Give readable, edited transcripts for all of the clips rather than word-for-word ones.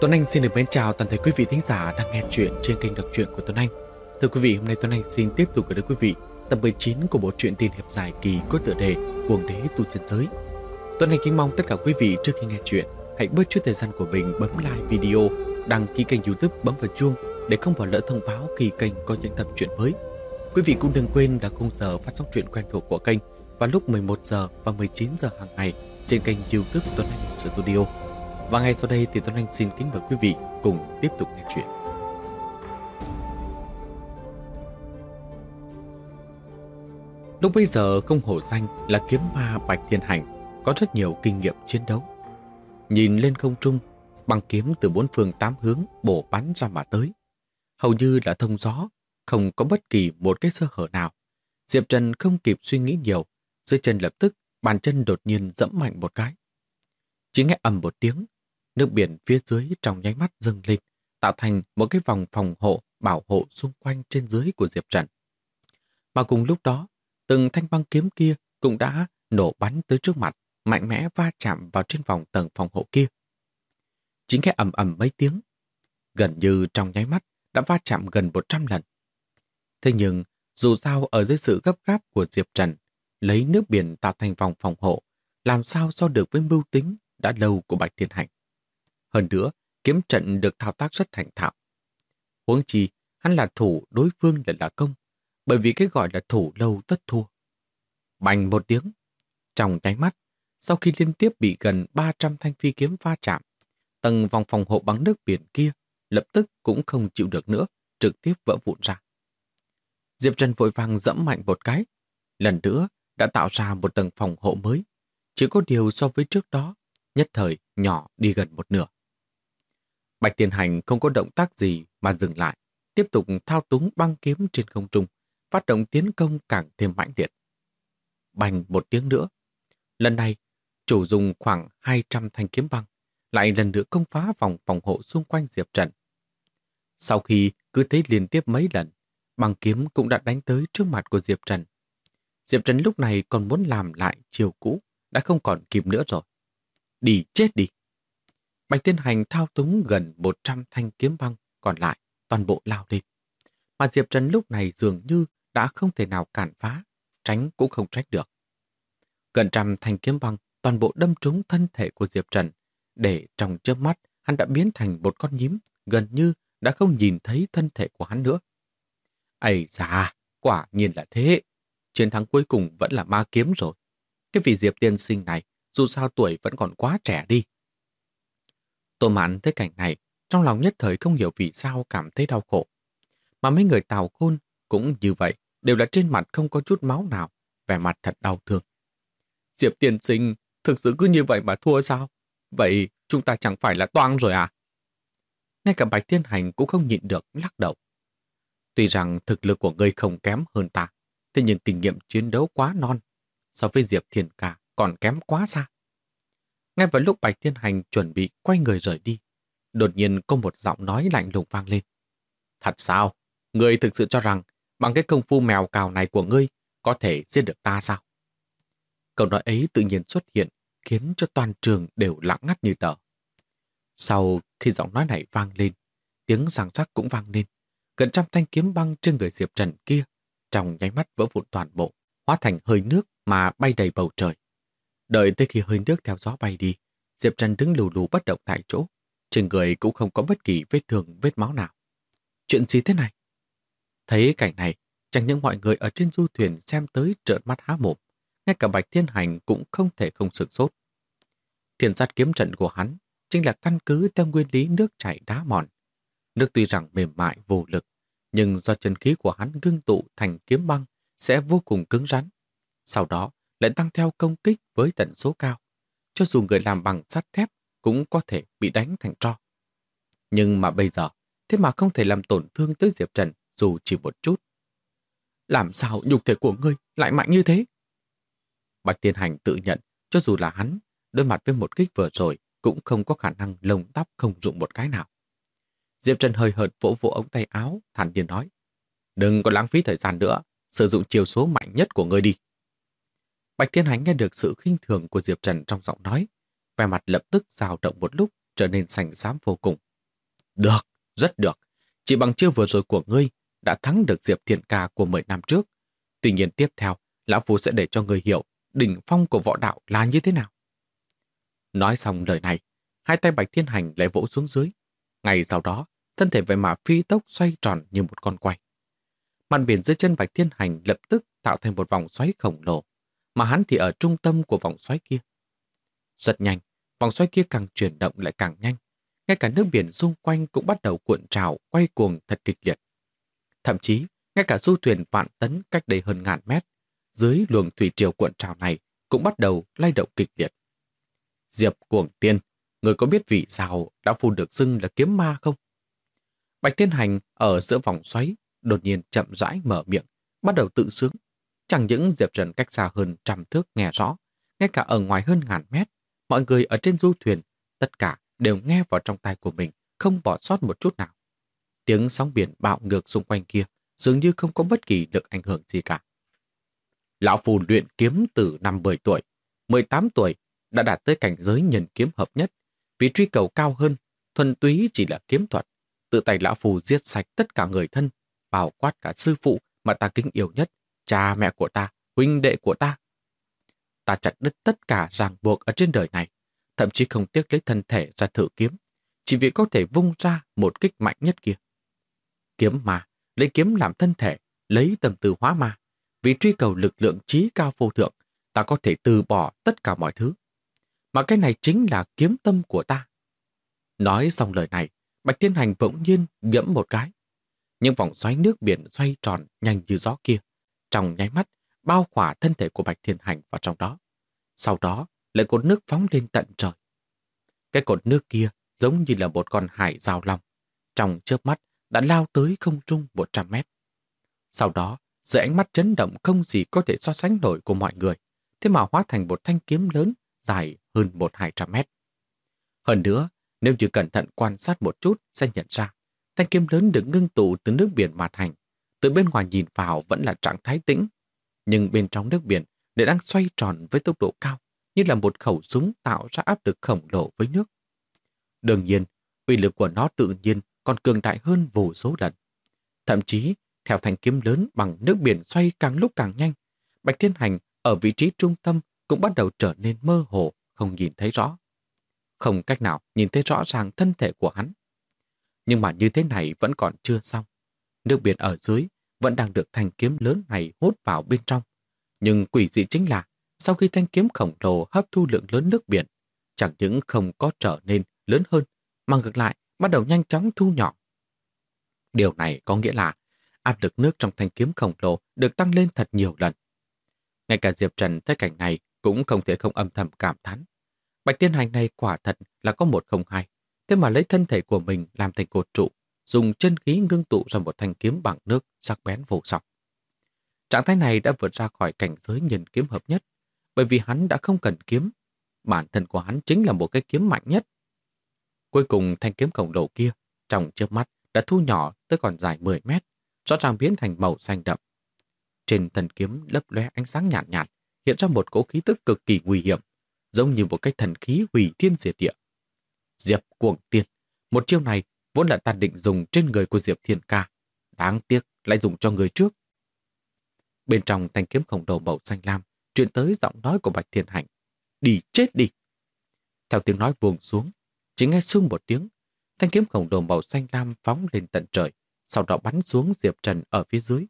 Tuấn Anh xin được mến chào toàn thể quý vị thính giả đang nghe chuyện trên kênh đọc truyện của Tuấn Anh. Thưa quý vị, hôm nay Tuấn Anh xin tiếp tục gửi đến quý vị tập 19 của bộ truyện tiên hiệp dài kỳ có tựa đề Cuồng Đế Tu Chân Giới. Tuấn Anh kính mong tất cả quý vị trước khi nghe chuyện hãy bớt chút thời gian của mình bấm like video, đăng ký kênh YouTube, bấm vào chuông để không bỏ lỡ thông báo khi kênh có những tập truyện mới. Quý vị cũng đừng quên là khung giờ phát sóng truyện quen thuộc của kênh vào lúc 11 giờ và 19 giờ hàng ngày trên kênh YouTube Tuấn Anh Studio. Và ngay sau đây thì Tuấn Anh xin kính mời quý vị cùng tiếp tục nghe chuyện. Lúc bây giờ không hổ danh là kiếm ma Bạch Thiên Hành có rất nhiều kinh nghiệm chiến đấu. Nhìn lên không trung, băng kiếm từ bốn phương tám hướng bổ bắn ra mà tới. Hầu như là thông gió, không có bất kỳ một cái sơ hở nào. Diệp Trần không kịp suy nghĩ nhiều, dưới chân lập tức bàn chân đột nhiên dẫm mạnh một cái. Chỉ nghe ầm một tiếng, nước biển phía dưới trong nháy mắt dâng lên, tạo thành một cái vòng phòng hộ bảo hộ xung quanh trên dưới của Diệp Trần. Mà cùng lúc đó, từng thanh băng kiếm kia cũng đã nổ bắn tới trước mặt, mạnh mẽ va chạm vào trên vòng tầng phòng hộ kia. Chỉ nghe ầm ầm mấy tiếng, gần như trong nháy mắt đã va chạm gần 100 lần. Thế nhưng, dù sao ở dưới sự gấp gáp của Diệp Trần, lấy nước biển tạo thành vòng phòng hộ, làm sao so được với mưu tính đã lâu của Bạch Thiên Hành. Hơn nữa, kiếm trận được thao tác rất thành thạo. Huống chi, hắn là thủ, đối phương lại là công, bởi vì cái gọi là thủ lâu tất thua. Bành một tiếng, trong nháy mắt, sau khi liên tiếp bị gần 300 thanh phi kiếm va chạm, tầng vòng phòng hộ bằng nước biển kia lập tức cũng không chịu được nữa, trực tiếp vỡ vụn ra. Diệp Trần vội vàng dẫm mạnh một cái, lần nữa đã tạo ra một tầng phòng hộ mới, chỉ có điều so với trước đó, nhất thời nhỏ đi gần một nửa. Bạch Thiên Hành không có động tác gì mà dừng lại, tiếp tục thao túng băng kiếm trên không trung, phát động tiến công càng thêm mãnh liệt. Bành một tiếng nữa, lần này chủ dùng khoảng 200 thanh kiếm băng, lại lần nữa công phá vòng phòng hộ xung quanh Diệp Trần. Sau khi cứ thế liên tiếp mấy lần, băng kiếm cũng đã đánh tới trước mặt của Diệp Trần. Diệp Trần lúc này còn muốn làm lại chiều cũ, đã không còn kịp nữa rồi. Đi chết đi! Bạch Thiên Hành thao túng gần 100 thanh kiếm băng còn lại, toàn bộ lao lên. Mà Diệp Trần lúc này dường như đã không thể nào cản phá, tránh cũng không tránh được. Gần trăm thanh kiếm băng toàn bộ đâm trúng thân thể của Diệp Trần, để trong chớp mắt hắn đã biến thành một con nhím, gần như đã không nhìn thấy thân thể của hắn nữa. Ây da, quả nhiên là thế. Chiến thắng cuối cùng vẫn là ma kiếm rồi. Cái vị Diệp tiên sinh này, dù sao tuổi vẫn còn quá trẻ đi. Tô Mãn thấy cảnh này, trong lòng nhất thời không hiểu vì sao cảm thấy đau khổ. Mà mấy người Tào Khôn cũng như vậy, đều là trên mặt không có chút máu nào, vẻ mặt thật đau thương. Diệp tiên sinh, thực sự cứ như vậy mà thua sao? Vậy chúng ta chẳng phải là toang rồi à? Ngay cả Bạch Thiên Hành cũng không nhịn được lắc đầu. Tuy rằng thực lực của ngươi không kém hơn ta, thế nhưng kinh nghiệm chiến đấu quá non, so với Diệp Thiên Ca còn kém quá xa. Ngay vào lúc Bạch Thiên Hành chuẩn bị quay người rời đi, đột nhiên có một giọng nói lạnh lùng vang lên. Thật sao? Ngươi thực sự cho rằng bằng cái công phu mèo cào này của ngươi có thể giết được ta sao? Câu nói ấy tự nhiên xuất hiện, khiến cho toàn trường đều lặng ngắt như tờ. Sau khi giọng nói này vang lên, tiếng giằng rắc cũng vang lên. Gần trăm thanh kiếm băng trên người Diệp Trần kia trong nháy mắt vỡ vụn toàn bộ, hóa thành hơi nước mà bay đầy bầu trời. Đợi tới khi hơi nước theo gió bay đi, Diệp Trần đứng lù lù bất động tại chỗ, trên người cũng không có bất kỳ vết thương, vết máu nào. Chuyện gì thế này? Thấy cảnh này, chẳng những mọi người ở trên du thuyền xem tới trợn mắt há mồm, ngay cả Bạch Thiên Hành cũng không thể không sửng sốt. Thiên sát kiếm trận của hắn chính là căn cứ theo nguyên lý nước chảy đá mòn. Nước tuy rằng mềm mại vô lực, nhưng do chân khí của hắn ngưng tụ thành kiếm băng sẽ vô cùng cứng rắn. Sau đó lại tăng theo công kích với tần số cao. Cho dù người làm bằng sắt thép cũng có thể bị đánh thành tro. Nhưng mà bây giờ, thế mà không thể làm tổn thương tới Diệp Trần dù chỉ một chút. Làm sao nhục thể của ngươi lại mạnh như thế? Bạch Thiên Hành tự nhận, cho dù là hắn, đối mặt với một kích vừa rồi cũng không có khả năng lông tóc không dụng một cái nào. Diệp Trần hơi hợt vỗ vỗ ống tay áo, thản nhiên nói. Đừng có lãng phí thời gian nữa, sử dụng chiêu số mạnh nhất của ngươi đi. Bạch Thiên Hành nghe được sự khinh thường của Diệp Trần trong giọng nói, vẻ mặt lập tức dao động một lúc, trở nên sành xám vô cùng. Được, rất được. Chỉ bằng chiêu vừa rồi của ngươi đã thắng được Diệp Thiên Ca của 10 năm trước. Tuy nhiên tiếp theo, Lão Phu sẽ để cho ngươi hiểu đỉnh phong của võ đạo là như thế nào. Nói xong lời này, hai tay Bạch Thiên Hành lại vỗ xuống dưới. Ngay sau đó, thân thể vậy mà phi tốc xoay tròn như một con quay. Mặt biển dưới chân Bạch Thiên Hành lập tức tạo thành một vòng xoáy khổng lồ, mà hắn thì ở trung tâm của vòng xoáy kia. Rất nhanh, vòng xoáy kia càng chuyển động lại càng nhanh. Ngay cả nước biển xung quanh cũng bắt đầu cuộn trào, quay cuồng thật kịch liệt. Thậm chí, ngay cả du thuyền vạn tấn cách đây hơn ngàn mét, dưới luồng thủy triều cuộn trào này cũng bắt đầu lay động kịch liệt. Diệp Cuồng Tiên, người có biết vì sao đã Phu được xưng là kiếm ma không? Bạch Thiên Hành ở giữa vòng xoáy, đột nhiên chậm rãi mở miệng, bắt đầu tự sướng. Chẳng những Diệp Trần cách xa hơn 100 thước nghe rõ, ngay cả ở ngoài hơn ngàn mét, mọi người ở trên du thuyền, tất cả đều nghe vào trong tai của mình, không bỏ sót một chút nào. Tiếng sóng biển bạo ngược xung quanh kia dường như không có bất kỳ lực ảnh hưởng gì cả. Lão Phu luyện kiếm từ năm 10 tuổi, 18 tuổi đã đạt tới cảnh giới nhân kiếm hợp nhất, vì truy cầu cao hơn, thuần túy chỉ là kiếm thuật. Tự tay Lão Phu giết sạch tất cả người thân, bao quát cả sư phụ mà ta kính yêu nhất, cha mẹ của ta, huynh đệ của ta. Ta chặt đứt tất cả ràng buộc ở trên đời này, thậm chí không tiếc lấy thân thể ra thử kiếm, chỉ vì có thể vung ra một kích mạnh nhất kia. Kiếm ma, lấy kiếm làm thân thể, lấy tâm tư hóa ma. Vì truy cầu lực lượng trí cao vô thượng, ta có thể từ bỏ tất cả mọi thứ. Mà cái này chính là kiếm tâm của ta. Nói xong lời này, Bạch Thiên Hành bỗng nhiên nghiễm một cái. Những vòng xoáy nước biển xoay tròn nhanh như gió kia, trong nháy mắt bao khỏa thân thể của Bạch Thiên Hành vào trong đó. Sau đó lại cột nước phóng lên tận trời. Cái cột nước kia giống như là một con hải giao long, trong chớp mắt đã lao tới không trung 100 mét. Sau đó, dưới ánh mắt chấn động không gì có thể so sánh nổi của mọi người, thế mà hóa thành một thanh kiếm lớn dài hơn 100-200 mét. Hơn nữa, nếu như cẩn thận quan sát một chút sẽ nhận ra, thanh kiếm lớn được ngưng tụ từ nước biển mà thành. Từ bên ngoài nhìn vào vẫn là trạng thái tĩnh, nhưng bên trong nước biển lại đang xoay tròn với tốc độ cao, như là một khẩu súng tạo ra áp lực khổng lồ với nước. Đương nhiên, uy lực của nó tự nhiên còn cường đại hơn vô số lần. Thậm chí, theo thanh kiếm lớn bằng nước biển xoay càng lúc càng nhanh, Bạch Thiên Hành ở vị trí trung tâm cũng bắt đầu trở nên mơ hồ, không nhìn thấy rõ. Không cách nào nhìn thấy rõ ràng thân thể của hắn. Nhưng mà như thế này vẫn còn chưa xong. Nước biển ở dưới vẫn đang được thanh kiếm lớn này hút vào bên trong. Nhưng quỷ dị chính là, sau khi thanh kiếm khổng lồ hấp thu lượng lớn nước biển, chẳng những không có trở nên lớn hơn, mà ngược lại bắt đầu nhanh chóng thu nhỏ. Điều này có nghĩa là áp lực nước trong thanh kiếm khổng lồ được tăng lên thật nhiều lần. Ngay cả Diệp Trần thấy cảnh này cũng không thể không âm thầm cảm thán. Bạch Thiên Hành này quả thật là có một không hai, thế mà lấy thân thể của mình làm thành cột trụ, dùng chân khí ngưng tụ ra một thanh kiếm bằng nước sắc bén vô song. Trạng thái này đã vượt ra khỏi cảnh giới nhân kiếm hợp nhất, bởi vì hắn đã không cần kiếm. Bản thân của hắn chính là một cái kiếm mạnh nhất. Cuối cùng thanh kiếm khổng lồ kia, trong chớp mắt đã thu nhỏ tới còn dài 10 mét, rõ ràng biến thành màu xanh đậm. Trên thân kiếm lấp lóe ánh sáng nhạt nhạt, hiện ra một cỗ khí tức cực kỳ nguy hiểm, giống như một cái thần khí hủy thiên diệt địa. Diệp Cuồng Tiên, một chiêu này vốn là ta định dùng trên người của Diệp Thiên Ca, đáng tiếc lại dùng cho người trước. Bên trong thanh kiếm khổng lồ màu xanh lam truyền tới giọng nói của Bạch Thiên Hành. Đi chết đi! Theo tiếng nói buông xuống, chỉ nghe sưng một tiếng, thanh kiếm khổng lồ màu xanh lam phóng lên tận trời, sau đó bắn xuống Diệp Trần ở phía dưới.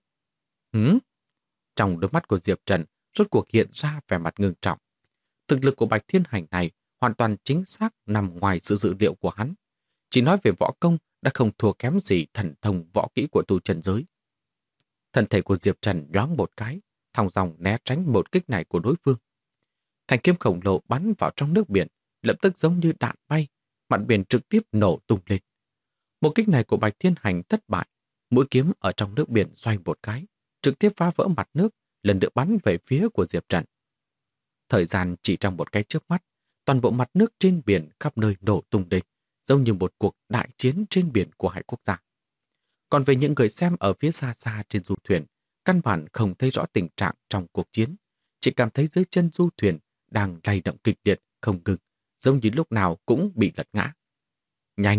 Trong đôi mắt của Diệp Trần rốt cuộc hiện ra vẻ mặt ngưng trọng. Thực lực của Bạch Thiên Hành này hoàn toàn chính xác nằm ngoài sự dự liệu của hắn. Chỉ nói về võ công đã không thua kém gì thần thông võ kỹ của tu chân giới. Thân thể của Diệp Trần nhoáng một cái, thong dong né tránh một kích này của đối phương. Thanh kiếm khổng lồ bắn vào trong nước biển, lập tức giống như đạn bay, mặt biển trực tiếp nổ tung lên. Một kích này của Bạch Thiên Hành thất bại, mũi kiếm ở trong nước biển xoay một cái, trực tiếp phá vỡ mặt nước, lần nữa bắn về phía của Diệp Trần. Thời gian chỉ trong một cái chớp mắt, toàn bộ mặt nước trên biển khắp nơi nổ tung lên, giống như một cuộc đại chiến trên biển của hai quốc gia. Còn về những người xem ở phía xa xa trên du thuyền, căn bản không thấy rõ tình trạng trong cuộc chiến, chỉ cảm thấy dưới chân du thuyền đang lay động kịch liệt không ngừng, giống như lúc nào cũng bị lật ngã. Nhanh,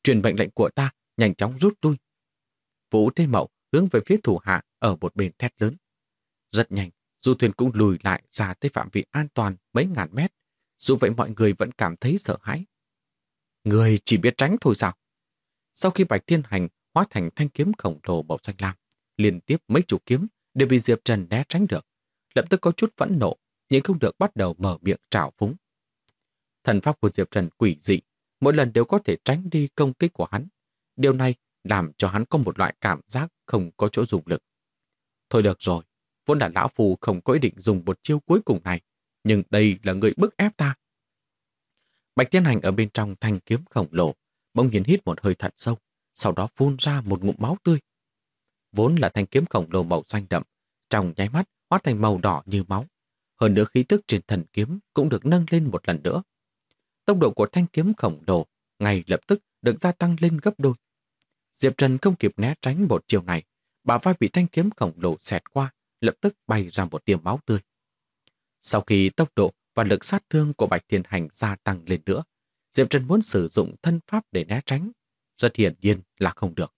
truyền mệnh lệnh của ta, nhanh chóng rút lui. Vũ Thế Mậu hướng về phía thủ hạ ở một bên thét lớn. Rất nhanh, du thuyền cũng lùi lại ra tới phạm vi an toàn mấy ngàn mét. Dù vậy mọi người vẫn cảm thấy sợ hãi. Người chỉ biết tránh thôi sao? Sau khi Bạch Thiên Hành hóa thành thanh kiếm khổng lồ màu xanh lam, liên tiếp mấy chục kiếm đều bị Diệp Trần né tránh được. Lập tức có chút phẫn nộ, nhưng không được bắt đầu mở miệng trào phúng. Thần pháp của Diệp Trần quỷ dị, mỗi lần đều có thể tránh đi công kích của hắn. Điều này làm cho hắn có một loại cảm giác không có chỗ dùng lực. Thôi được rồi, vốn là lão phù không có ý định dùng một chiêu cuối cùng này, nhưng đây là người bức ép ta. Bạch Thiên Hành ở bên trong thanh kiếm khổng lồ, bỗng nhiên hít một hơi thật sâu, sau đó phun ra một ngụm máu tươi. Vốn là thanh kiếm khổng lồ màu xanh đậm, trong nháy mắt hóa thành màu đỏ như máu. Hơn nữa khí tức trên thần kiếm cũng được nâng lên một lần nữa. Tốc độ của thanh kiếm khổng lồ ngay lập tức được gia tăng lên gấp đôi. Diệp Trần không kịp né tránh một chiều này, bả vai bị thanh kiếm khổng lồ xẹt qua, lập tức bay ra một tia máu tươi. Sau khi tốc độ và lực sát thương của Bạch Thiên Hành gia tăng lên nữa, Diệp Trần muốn sử dụng thân pháp để né tránh. Rất hiển nhiên là không được.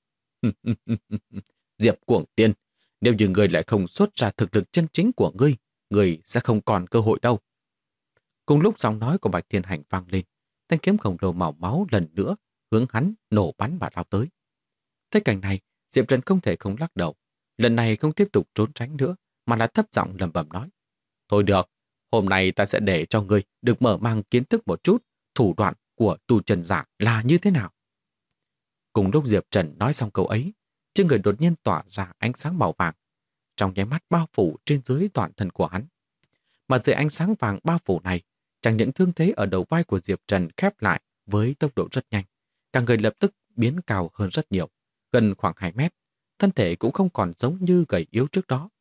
Diệp Cuồng Tiên, nếu như người lại không xuất ra thực lực chân chính của ngươi, người sẽ không còn cơ hội đâu. Cùng lúc giọng nói của Bạch Thiên Hành vang lên, thanh kiếm khổng lồ màu máu lần nữa hướng hắn nổ bắn và lao tới. Thấy cảnh này, Diệp Trần không thể không lắc đầu. Lần này không tiếp tục trốn tránh nữa, mà là thấp giọng lẩm bẩm nói. Thôi được, hôm nay ta sẽ để cho ngươi được mở mang kiến thức một chút thủ đoạn của tu chân giả là như thế nào. Cùng lúc Diệp Trần nói xong câu ấy, trên người đột nhiên tỏa ra ánh sáng màu vàng, trong nháy mắt bao phủ trên dưới toàn thân của hắn. Mà dưới ánh sáng vàng bao phủ này, chẳng những thương thế ở đầu vai của Diệp Trần khép lại với tốc độ rất nhanh, cả người lập tức biến cao hơn rất nhiều, gần khoảng 2 mét, thân thể cũng không còn giống như gầy yếu trước đó.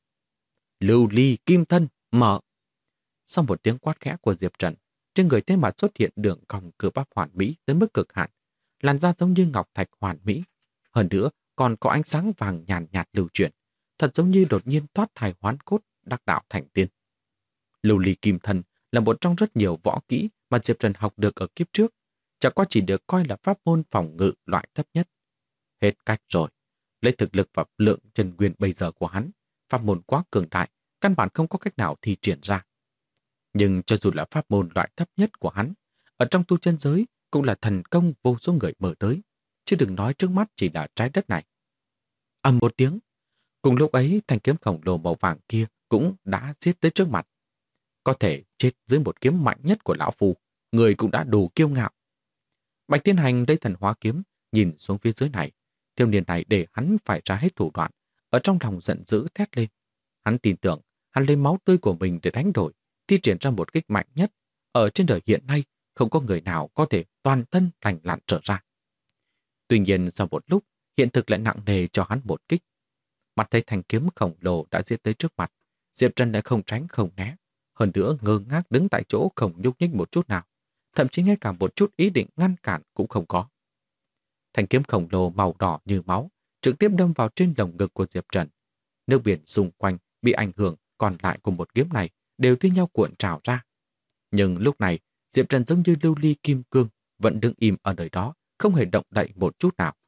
Lưu ly kim thân, mở! Sau một tiếng quát khẽ của Diệp Trần, trên người thế mặt xuất hiện đường cong cơ bắp hoàn mỹ tới mức cực hạn, làn da giống như ngọc thạch hoàn mỹ. Hơn nữa, còn có ánh sáng vàng nhàn nhạt lưu chuyển, thật giống như đột nhiên thoát thai hoán cốt, đắc đạo thành tiên. Lưu ly kim thân là một trong rất nhiều võ kỹ mà Diệp Trần học được ở kiếp trước, chẳng qua chỉ được coi là pháp môn phòng ngự loại thấp nhất. Hết cách rồi, lấy thực lực và lượng chân nguyên bây giờ của hắn, pháp môn quá cường đại, căn bản không có cách nào thi triển ra. Nhưng cho dù là pháp môn loại thấp nhất của hắn, ở trong tu chân giới cũng là thần công vô số người mở tới, chứ đừng nói trước mắt chỉ là trái đất này. Ầm một tiếng, cùng lúc ấy thanh kiếm khổng lồ màu vàng kia cũng đã giết tới trước mặt. Có thể chết dưới một kiếm mạnh nhất của lão phu, người cũng đã đủ kiêu ngạo. Bạch Thiên Hành lấy thần hóa kiếm, nhìn xuống phía dưới này, thiếu niên này để hắn phải ra hết thủ đoạn, ở trong lòng giận dữ thét lên. Hắn tin tưởng, hắn lấy máu tươi của mình để đánh đổi, thi triển ra một kích mạnh nhất. Ở trên đời hiện nay, không có người nào có thể toàn thân lành lặn trở ra. Tuy nhiên sau một lúc, hiện thực lại nặng nề cho hắn một kích. Mặt thấy thanh kiếm khổng lồ đã giết tới trước mặt, Diệp Trần đã không tránh không né, hơn nữa ngơ ngác đứng tại chỗ không nhúc nhích một chút nào, thậm chí ngay cả một chút ý định ngăn cản cũng không có. Thanh kiếm khổng lồ màu đỏ như máu trực tiếp đâm vào trên lồng ngực của Diệp Trần. Nước biển xung quanh bị ảnh hưởng còn lại của một kiếm này đều thi nhau cuộn trào ra. Nhưng lúc này, Diệp Trần giống như lưu ly kim cương, vẫn đứng im ở nơi đó, không hề động đậy một chút nào.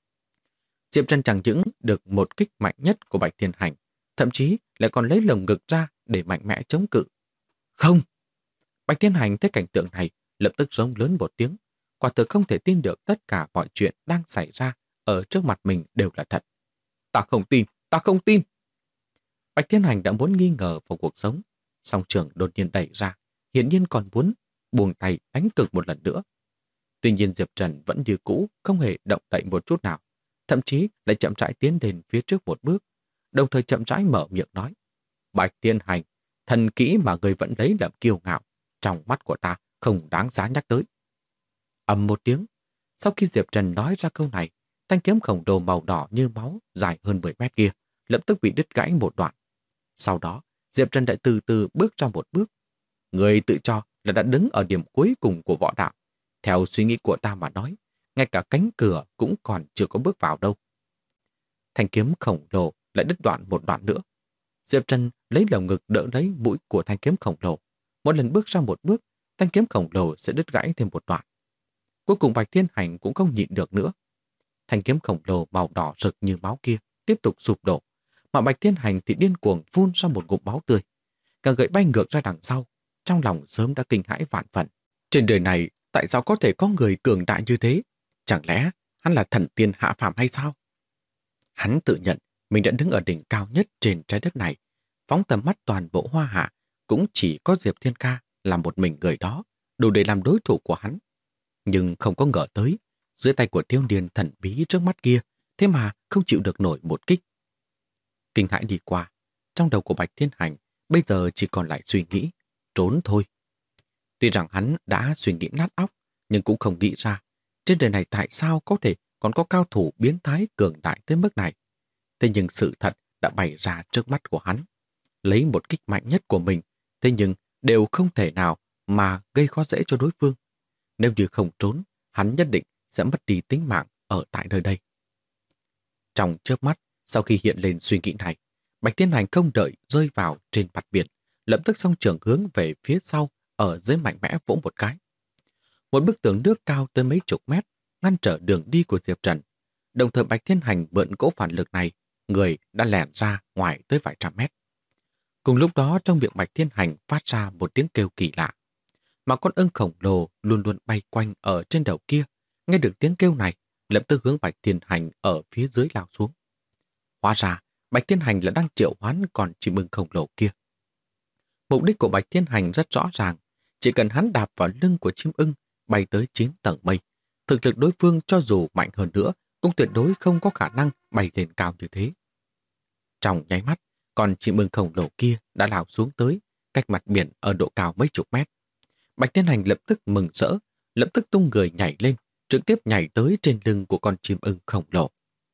Diệp Trần chẳng những được một kích mạnh nhất của Bạch Thiên Hành, thậm chí lại còn lấy lồng ngực ra để mạnh mẽ chống cự. Không! Bạch Thiên Hành thấy cảnh tượng này, lập tức rống lớn một tiếng, quả thực không thể tin được tất cả mọi chuyện đang xảy ra ở trước mặt mình đều là thật. Ta không tin! Ta không tin! Bạch Thiên Hành đã muốn nghi ngờ vào cuộc sống, song trường đột nhiên đẩy ra, hiển nhiên còn muốn buông tay đánh cực một lần nữa. Tuy nhiên Diệp Trần vẫn như cũ, không hề động đậy một chút nào, thậm chí lại chậm rãi tiến đến phía trước một bước, đồng thời chậm rãi mở miệng nói. Bạch Thiên Hành, thần kỹ mà người vẫn lấy làm kiêu ngạo, trong mắt của ta không đáng giá nhắc tới. Ầm một tiếng, sau khi Diệp Trần nói ra câu này, thanh kiếm khổng lồ màu đỏ như máu dài hơn 10 mét kia lập tức bị đứt gãy một đoạn. Sau đó, Diệp Trần lại từ từ bước ra một bước. Người tự cho là đã đứng ở điểm cuối cùng của võ đạo. Theo suy nghĩ của ta mà nói, ngay cả cánh cửa cũng còn chưa có bước vào đâu. Thanh kiếm khổng lồ lại đứt đoạn một đoạn nữa. Diệp Trần lấy lồng ngực đỡ lấy mũi của thanh kiếm khổng lồ. Một lần bước ra một bước, thanh kiếm khổng lồ sẽ đứt gãy thêm một đoạn. Cuối cùng Bạch Thiên Hành cũng không nhịn được nữa. Thanh kiếm khổng lồ màu đỏ rực như máu kia tiếp tục sụp đổ, mà Bạch Thiên Hành thì điên cuồng phun ra một ngụm máu tươi. Cả gậy bay ngược ra đằng sau, trong lòng sớm đã kinh hãi vạn phần. Trên đời này, tại sao có thể có người cường đại như thế? Chẳng lẽ hắn là thần tiên hạ phàm hay sao? Hắn tự nhận mình đã đứng ở đỉnh cao nhất trên trái đất này. Phóng tầm mắt toàn bộ Hoa Hạ, cũng chỉ có Diệp Thiên Ca là một mình người đó, đủ để làm đối thủ của hắn. Nhưng không có ngờ tới, dưới tay của thiếu niên thần bí trước mắt kia, thế mà không chịu được nổi một kích. Kinh hãi đi qua, trong đầu của Bạch Thiên Hành bây giờ chỉ còn lại suy nghĩ, trốn thôi. Tuy rằng hắn đã suy nghĩ nát óc, nhưng cũng không nghĩ ra, trên đời này tại sao có thể còn có cao thủ biến thái cường đại tới mức này. Thế nhưng sự thật đã bày ra trước mắt của hắn. Lấy một kích mạnh nhất của mình, thế nhưng đều không thể nào mà gây khó dễ cho đối phương. Nếu như không trốn, hắn nhất định sẽ mất đi tính mạng ở tại nơi đây. Trong chớp mắt, sau khi hiện lên suy nghĩ này, Bạch Thiên Hành không đợi rơi vào trên mặt biển, lập tức song trường hướng về phía sau, ở dưới mạnh mẽ vỗ một cái. Một bức tường nước cao tới mấy chục mét ngăn trở đường đi của Diệp Trần. Đồng thời Bạch Thiên Hành mượn cỗ phản lực này, người đã lẻn ra ngoài tới vài trăm mét. Cùng lúc đó trong miệng Bạch Thiên Hành phát ra một tiếng kêu kỳ lạ. Mà con ưng khổng lồ luôn luôn bay quanh ở trên đầu kia, nghe được tiếng kêu này, lập tức hướng Bạch Thiên Hành ở phía dưới lao xuống. Hóa ra, Bạch Thiên Hành là đang triệu hoán con chim ưng khổng lồ kia. Mục đích của Bạch Thiên Hành rất rõ ràng, chỉ cần hắn đạp vào lưng của chim ưng, bay tới 9 tầng mây. Thực lực đối phương cho dù mạnh hơn nữa, cũng tuyệt đối không có khả năng bay lên cao như thế. Trong nháy mắt, con chim ưng khổng lồ kia đã lao xuống tới, cách mặt biển ở độ cao mấy chục mét. Bạch Thiên Hành lập tức mừng rỡ, lập tức tung người nhảy lên, trực tiếp nhảy tới trên lưng của con chim ưng khổng lồ.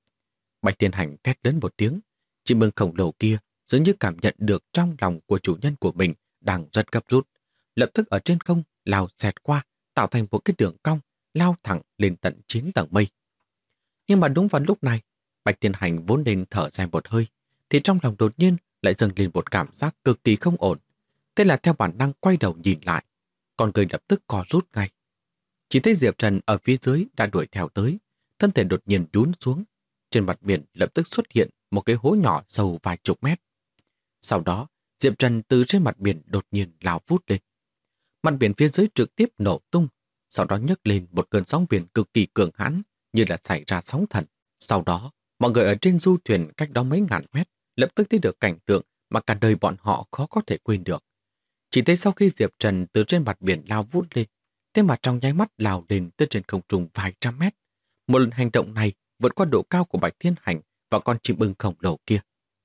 Bạch Thiên Hành thét lớn một tiếng, chim ưng khổng lồ kia dường như cảm nhận được trong lòng của chủ nhân của mình đang rất gấp rút, lập tức ở trên không lao xẹt qua, tạo thành một cái đường cong, lao thẳng lên tận 9 tầng mây. Nhưng mà đúng vào lúc này, Bạch Thiên Hành vốn nên thở dài một hơi, thì trong lòng đột nhiên lại dâng lên một cảm giác cực kỳ không ổn. Thế là theo bản năng quay đầu nhìn lại, con người lập tức co rút ngay. Chỉ thấy Diệp Trần ở phía dưới đã đuổi theo tới, thân thể đột nhiên đún xuống. Trên mặt biển lập tức xuất hiện một cái hố nhỏ sâu vài chục mét. Sau đó, Diệp Trần từ trên mặt biển đột nhiên lao vút lên. Mặt biển phía dưới trực tiếp nổ tung, sau đó nhấc lên một cơn sóng biển cực kỳ cường hãn, như là xảy ra sóng thần. Sau đó, mọi người ở trên du thuyền cách đó mấy ngàn mét lập tức thấy được cảnh tượng mà cả đời bọn họ khó có thể quên được. Chỉ thấy sau khi Diệp Trần từ trên mặt biển lao vút lên, thế mà trong nháy mắt lao lên tới trên không trung vài trăm mét. Một lần hành động này vượt qua độ cao của Bạch Thiên Hành và con chim ưng khổng lồ kia.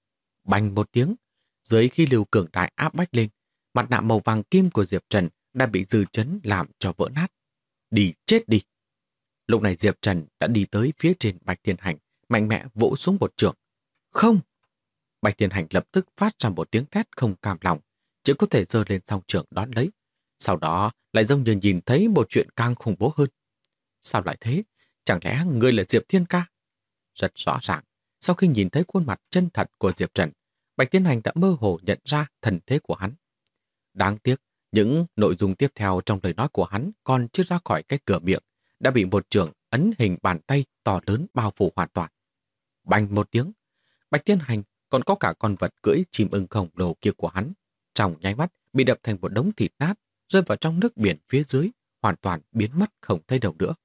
Bành một tiếng, dưới khí lưu cường đại áp bách lên, mặt nạ màu vàng kim của Diệp Trần đã bị dư chấn làm cho vỡ nát. Đi chết đi! Lúc này Diệp Trần đã đi tới phía trên Bạch Thiên Hành, mạnh mẽ vỗ xuống một chưởng. Không! Bạch Thiên Hành lập tức phát ra một tiếng thét không cam lòng, chỉ có thể giơ lên song chưởng đón lấy. Sau đó lại giống như nhìn thấy một chuyện càng khủng bố hơn. Sao lại thế? Chẳng lẽ ngươi là Diệp Thiên Ca? Rất rõ ràng, sau khi nhìn thấy khuôn mặt chân thật của Diệp Trần, Bạch Thiên Hành đã mơ hồ nhận ra thần thế của hắn. Đáng tiếc, những nội dung tiếp theo trong lời nói của hắn còn chưa ra khỏi cái cửa miệng, đã bị một chưởng ấn hình bàn tay to lớn bao phủ hoàn toàn. Bành một tiếng, Bạch Thiên Hành còn có cả con vật cưỡi chim ưng khổng lồ kia của hắn, trong nháy mắt bị đập thành một đống thịt nát, rơi vào trong nước biển phía dưới, hoàn toàn biến mất không thấy đâu nữa.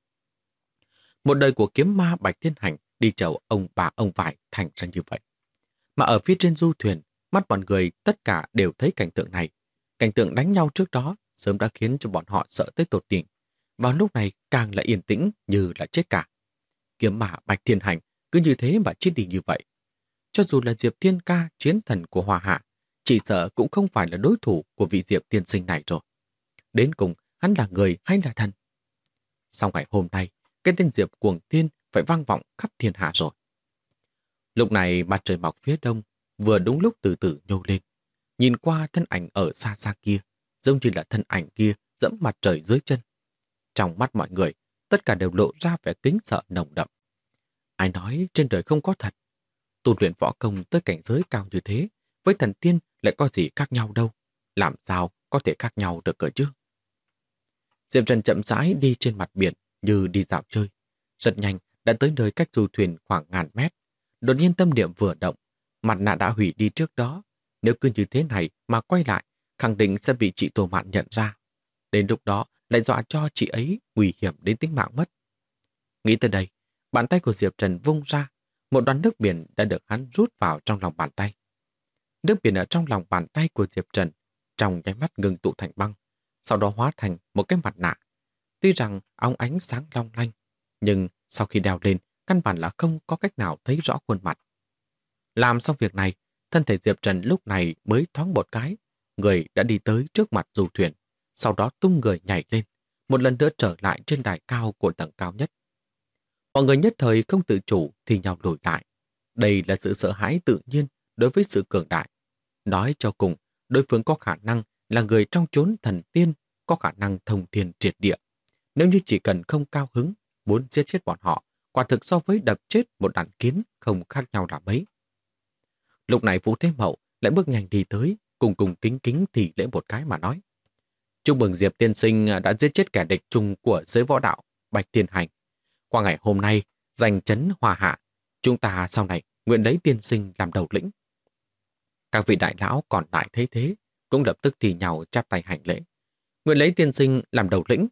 Một đời của kiếm ma Bạch Thiên Hành đi chầu ông bà ông vải thành ra như vậy. Mà ở phía trên du thuyền, mắt mọi người tất cả đều thấy cảnh tượng này. Cảnh tượng đánh nhau trước đó sớm đã khiến cho bọn họ sợ tới tột đỉnh. Vào lúc này càng là yên tĩnh như là chết cả. Kiếm ma Bạch Thiên Hành cứ như thế mà chết đi như vậy. Cho dù là Diệp Thiên Ca, chiến thần của Hoa Hạ, chỉ sợ cũng không phải là đối thủ của vị Diệp tiên sinh này rồi. Đến cùng, hắn là người hay là thần? Sau ngày hôm nay, cái tên Diệp Cuồng Thiên phải vang vọng khắp thiên hạ rồi. Lúc này mặt trời mọc phía đông, vừa đúng lúc từ từ nhô lên. Nhìn qua thân ảnh ở xa xa kia, giống như là thân ảnh kia dẫm mặt trời dưới chân. Trong mắt mọi người, tất cả đều lộ ra vẻ kính sợ nồng đậm. Ai nói trên đời không có thật? Tu luyện võ công tới cảnh giới cao như thế, với thần tiên lại có gì khác nhau đâu. Làm sao có thể khác nhau được cơ chứ? Diệp Trần chậm rãi đi trên mặt biển, như đi dạo chơi. Rất nhanh đã tới nơi cách du thuyền khoảng ngàn mét. Đột nhiên tâm niệm vừa động, mặt nạ đã hủy đi trước đó. Nếu cứ như thế này mà quay lại, khẳng định sẽ bị chị Tô Mạn nhận ra. Đến lúc đó lại dọa cho chị ấy nguy hiểm đến tính mạng mất. Nghĩ tới đây, bàn tay của Diệp Trần vung ra, một đoạn nước biển đã được hắn rút vào trong lòng bàn tay. Nước biển ở trong lòng bàn tay của Diệp Trần trong nháy mắt ngừng tụ thành băng, sau đó hóa thành một cái mặt nạ. Tuy rằng óng ánh sáng long lanh, nhưng sau khi đeo lên, căn bản là không có cách nào thấy rõ khuôn mặt. Làm xong việc này, thân thể Diệp Trần lúc này mới thoáng một cái, người đã đi tới trước mặt du thuyền, sau đó tung người nhảy lên, một lần nữa trở lại trên đài cao của tầng cao nhất. Mọi người nhất thời không tự chủ thì nhau lùi lại. Đây là sự sợ hãi tự nhiên đối với sự cường đại. Nói cho cùng, đối phương có khả năng là người trong chốn thần tiên, có khả năng thông thiên triệt địa. Nếu như chỉ cần không cao hứng, muốn giết chết bọn họ, quả thực so với đập chết một đàn kiến không khác nhau là mấy. Lúc này Vũ Thế Mậu lại bước nhanh đi tới, cùng cùng kính kính thì lễ một cái mà nói. Chúc mừng Diệp tiên sinh đã giết chết kẻ địch chung của giới võ đạo, Bạch Thiên Hành. Qua ngày hôm nay, giành trấn Hòa Hạ, chúng ta sau này nguyện lấy tiên sinh làm đầu lĩnh. Các vị đại lão còn lại thấy thế, cũng lập tức thì nhau chắp tay hành lễ. Nguyện lấy tiên sinh làm đầu lĩnh.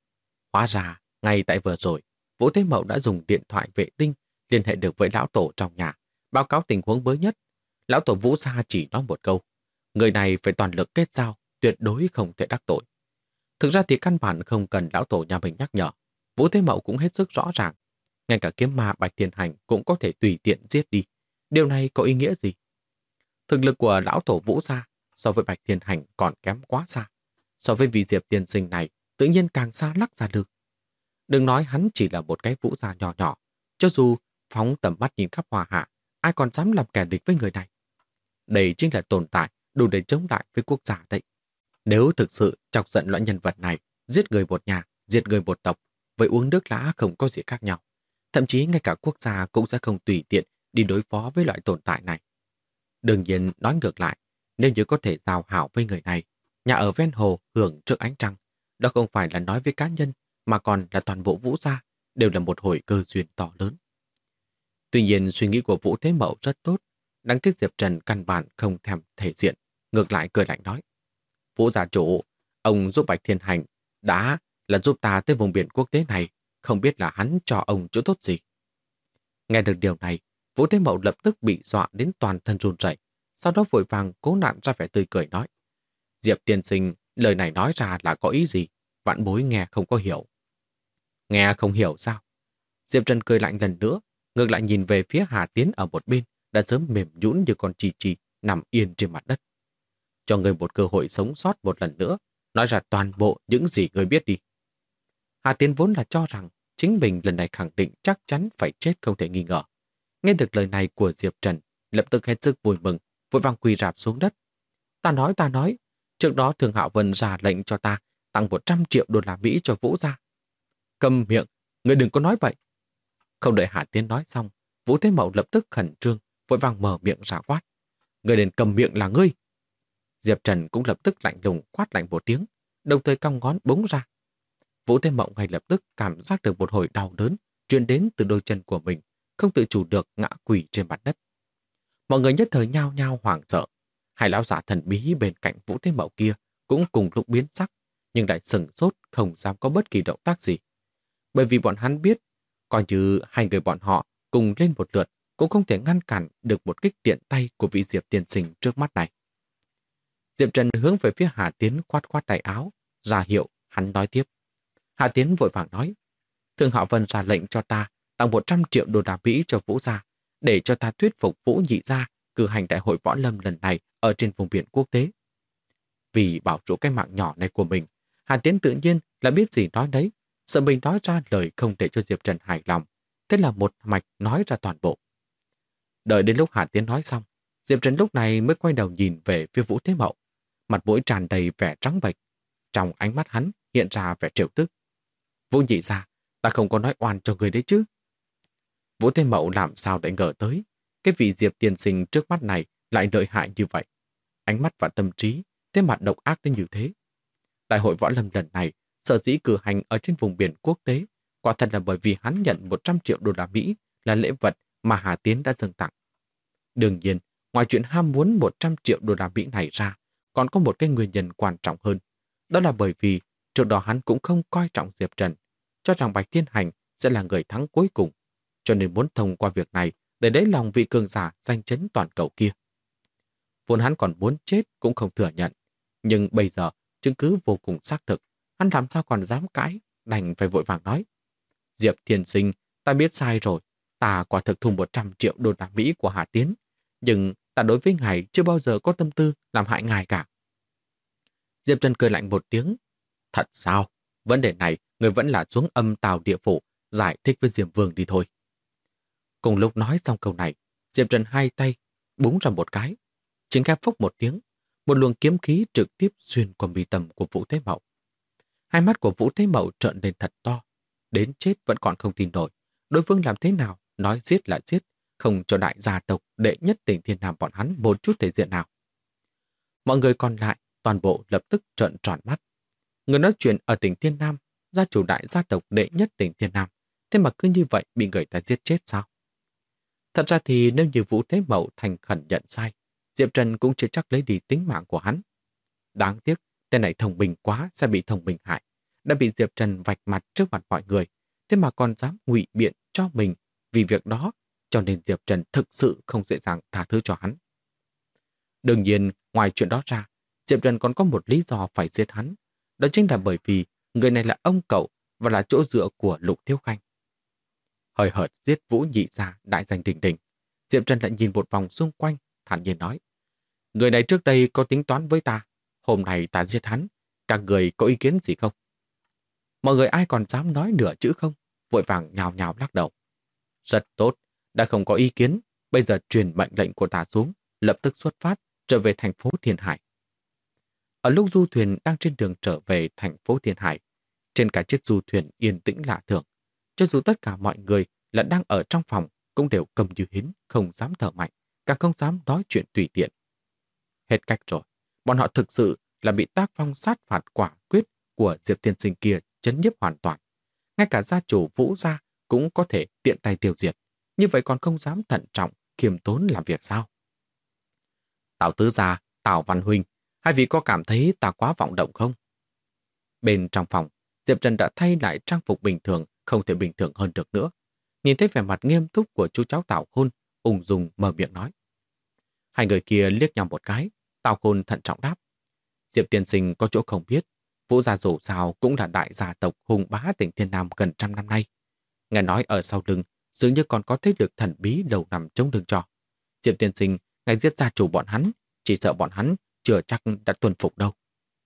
Hóa ra, ngay tại vừa rồi, Vũ Thế Mậu đã dùng điện thoại vệ tinh liên hệ được với lão tổ trong nhà, báo cáo tình huống mới nhất. Lão tổ Vũ gia chỉ nói một câu, người này phải toàn lực kết giao, tuyệt đối không thể đắc tội. Thực ra thì căn bản không cần lão tổ nhà mình nhắc nhở, Vũ Thế Mậu cũng hết sức rõ ràng. Ngay cả kiếm ma Bạch Thiên Hành cũng có thể tùy tiện giết đi. Điều này có ý nghĩa gì? Thực lực của lão tổ Vũ gia so với Bạch Thiên Hành còn kém quá xa. So với vị Diệp tiên sinh này, tự nhiên càng xa lắc ra được. Đừng nói hắn chỉ là một cái Vũ gia nhỏ nhỏ, cho dù phóng tầm mắt nhìn khắp Hòa Hạ, ai còn dám làm kẻ địch với người này? Đây chính là tồn tại đủ để chống lại với quốc gia đấy. Nếu thực sự chọc giận loại nhân vật này, giết người một nhà, giết người một tộc, vậy uống nước lã không có gì khác nhau. Thậm chí ngay cả quốc gia cũng sẽ không tùy tiện đi đối phó với loại tồn tại này. Đương nhiên nói ngược lại, nếu như có thể giao hảo với người này, nhà ở ven hồ hưởng trước ánh trăng, đó không phải là nói với cá nhân, mà còn là toàn bộ Vũ gia, đều là một hồi cơ duyên to lớn. Tuy nhiên suy nghĩ của Vũ Thế Mậu rất tốt, đáng tiếc Diệp Trần căn bản không thèm thể diện, ngược lại cười lạnh nói. Vũ gia chủ, ông giúp Bạch Thiên Hành đã là giúp ta tới vùng biển quốc tế này, không biết là hắn cho ông chỗ tốt gì. Nghe được điều này, Vũ Thế Mậu lập tức bị dọa đến toàn thân run rẩy, sau đó vội vàng cố nặn ra vẻ tươi cười nói. Diệp tiên sinh, lời này nói ra là có ý gì? Vạn bối nghe không có hiểu. Nghe không hiểu sao? Diệp Trần cười lạnh lần nữa, ngược lại nhìn về phía Hà Tiến ở một bên, đã sớm mềm nhũn như con chì chì nằm yên trên mặt đất. Cho người một cơ hội sống sót một lần nữa, nói ra toàn bộ những gì người biết đi. Hà Tiến vốn là cho rằng chính mình lần này khẳng định chắc chắn phải chết không thể nghi ngờ. Nghe được lời này của Diệp Trần, lập tức hết sức vui mừng, vội vàng quỳ rạp xuống đất. Ta nói, trước đó Thường Hạo Vân ra lệnh cho ta tặng 100 triệu đô la Mỹ cho Vũ gia. Cầm miệng, người đừng có nói vậy. Không đợi Hà Tiến nói xong, Vũ Thế Mậu lập tức khẩn trương, vội vàng mở miệng ra quát. Người đến cầm miệng là ngươi. Diệp Trần cũng lập tức lạnh lùng quát lạnh một tiếng, đồng thời cong ngón búng ra. Vũ Thế Mậu ngay lập tức cảm giác được một hồi đau đớn truyền đến từ đôi chân của mình, không tự chủ được ngã quỳ trên mặt đất. Mọi người nhất thời nhao nhao hoảng sợ. Hai lão giả thần bí bên cạnh Vũ Thế Mậu kia cũng cùng lúc biến sắc, nhưng lại sừng sốt không dám có bất kỳ động tác gì. Bởi vì bọn hắn biết, coi như hai người bọn họ cùng lên một lượt cũng không thể ngăn cản được một kích tiện tay của vị Diệp tiên sinh trước mắt này. Diệp Trần hướng về phía Hà Tiến khoát khoát tay áo, ra hiệu, hắn nói tiếp. Hà Tiến vội vàng nói, Thường Hạo Vân ra lệnh cho ta tặng 100 triệu đô la Mỹ cho Vũ gia, để cho ta thuyết phục Vũ nhị gia cử hành đại hội võ lâm lần này ở trên vùng biển quốc tế. Vì bảo trụ cái mạng nhỏ này của mình, Hà Tiến tự nhiên là biết gì nói đấy, sợ mình nói ra lời không để cho Diệp Trần hài lòng, thế là một mạch nói ra toàn bộ. Đợi đến lúc Hà Tiến nói xong, Diệp Trần lúc này mới quay đầu nhìn về phía Vũ Thế Mậu, mặt mũi tràn đầy vẻ trắng bệch, trong ánh mắt hắn hiện ra vẻ trêu tức. Vũ nhị gia, ta không có nói oan cho người đấy chứ. Vũ Thế Mậu làm sao để ngờ tới, cái vị Diệp tiên sinh trước mắt này lại lợi hại như vậy. Ánh mắt và tâm trí, thế mặt độc ác đến như thế. Đại hội võ lâm lần này, sở dĩ cử hành ở trên vùng biển quốc tế, quả thật là bởi vì hắn nhận 100 triệu đô la Mỹ là lễ vật mà Hà Tiến đã dâng tặng. Đương nhiên, ngoài chuyện ham muốn 100 triệu đô la Mỹ này ra, còn có một cái nguyên nhân quan trọng hơn. Đó là bởi vì trước đó hắn cũng không coi trọng Diệp Trần, cho rằng Bạch Thiên Hành sẽ là người thắng cuối cùng, cho nên muốn thông qua việc này để lấy lòng vị cường giả danh chấn toàn cầu kia. Vốn hắn còn muốn chết cũng không thừa nhận, nhưng bây giờ chứng cứ vô cùng xác thực, hắn làm sao còn dám cãi, đành phải vội vàng nói. Diệp Thiên Sinh, ta biết sai rồi, ta quả thực thu 100 triệu đô la Mỹ của Hà Tiến, nhưng ta đối với ngài chưa bao giờ có tâm tư làm hại ngài cả. Diệp Trần cười lạnh một tiếng. Thật sao? Vấn đề này người vẫn là xuống âm tào địa phủ, giải thích với Diệp Vương đi thôi. Cùng lúc nói xong câu này, Diệp Trần hai tay búng ra một cái. Chính khép phốc một tiếng, một luồng kiếm khí trực tiếp xuyên qua mi tâm của Vũ Thế Mậu. Hai mắt của Vũ Thế Mậu trợn lên thật to, đến chết vẫn còn không tin nổi. Đối phương làm thế nào, nói giết là giết, không cho đại gia tộc đệ nhất tỉnh Thiên Nam bọn hắn một chút thể diện nào. Mọi người còn lại, toàn bộ lập tức trợn tròn mắt. Người nói chuyện ở tỉnh Thiên Nam, gia chủ đại gia tộc đệ nhất tỉnh Thiên Nam, thế mà cứ như vậy bị người ta giết chết sao? Thật ra thì nếu như Vũ Thế Mậu thành khẩn nhận sai, Diệp Trần cũng chưa chắc lấy đi tính mạng của hắn. Đáng tiếc, tên này thông minh quá sẽ bị thông minh hại. Đã bị Diệp Trần vạch mặt trước mặt mọi người, thế mà còn dám ngụy biện cho mình vì việc đó, cho nên Diệp Trần thực sự không dễ dàng tha thứ cho hắn. Đương nhiên, ngoài chuyện đó ra, Diệp Trần còn có một lý do phải giết hắn. Đó chính là bởi vì người này là ông cậu và là chỗ dựa của Lục Thiếu Khanh. Hời hợt giết Vũ Nhị gia đại danh đình đình, Diệp Trần lại nhìn một vòng xung quanh, thản nhiên nói. Người này trước đây có tính toán với ta, hôm nay ta giết hắn, các người có ý kiến gì không? Mọi người ai còn dám nói nửa chữ không? Vội vàng nhào nhào lắc đầu. Rất tốt, đã không có ý kiến, bây giờ truyền mệnh lệnh của ta xuống, lập tức xuất phát, trở về thành phố Thiên Hải. Ở lúc du thuyền đang trên đường trở về thành phố Thiên Hải, trên cả chiếc du thuyền yên tĩnh lạ thường, cho dù tất cả mọi người là đang ở trong phòng cũng đều cầm như hến, không dám thở mạnh, càng không dám nói chuyện tùy tiện. Hết cách rồi, bọn họ thực sự là bị tác phong sát phạt quả quyết của Diệp Tiên Sinh kia chấn nhiếp hoàn toàn. Ngay cả gia chủ Vũ gia cũng có thể tiện tay tiêu diệt, như vậy còn không dám thận trọng, khiêm tốn làm việc sao? Tào tứ gia, Tào Văn Huynh, hai vị có cảm thấy ta quá vọng động không? Bên trong phòng, Diệp Trần đã thay lại trang phục bình thường, không thể bình thường hơn được nữa. Nhìn thấy vẻ mặt nghiêm túc của chú cháu Tào Khôn, ung dung mở miệng nói. Hai người kia liếc nhau một cái, Tào Khôn thận trọng đáp. Diệp Tiên Sinh có chỗ không biết, Vũ gia dù sao cũng là đại gia tộc hùng bá tỉnh Thiên Nam gần 100 năm nay. Nghe nói ở sau lưng, dường như còn có thế lực thần bí đầu nằm chống lưng cho. Diệp Tiên Sinh, ngài giết gia chủ bọn hắn, chỉ sợ bọn hắn chưa chắc đã tuân phục đâu.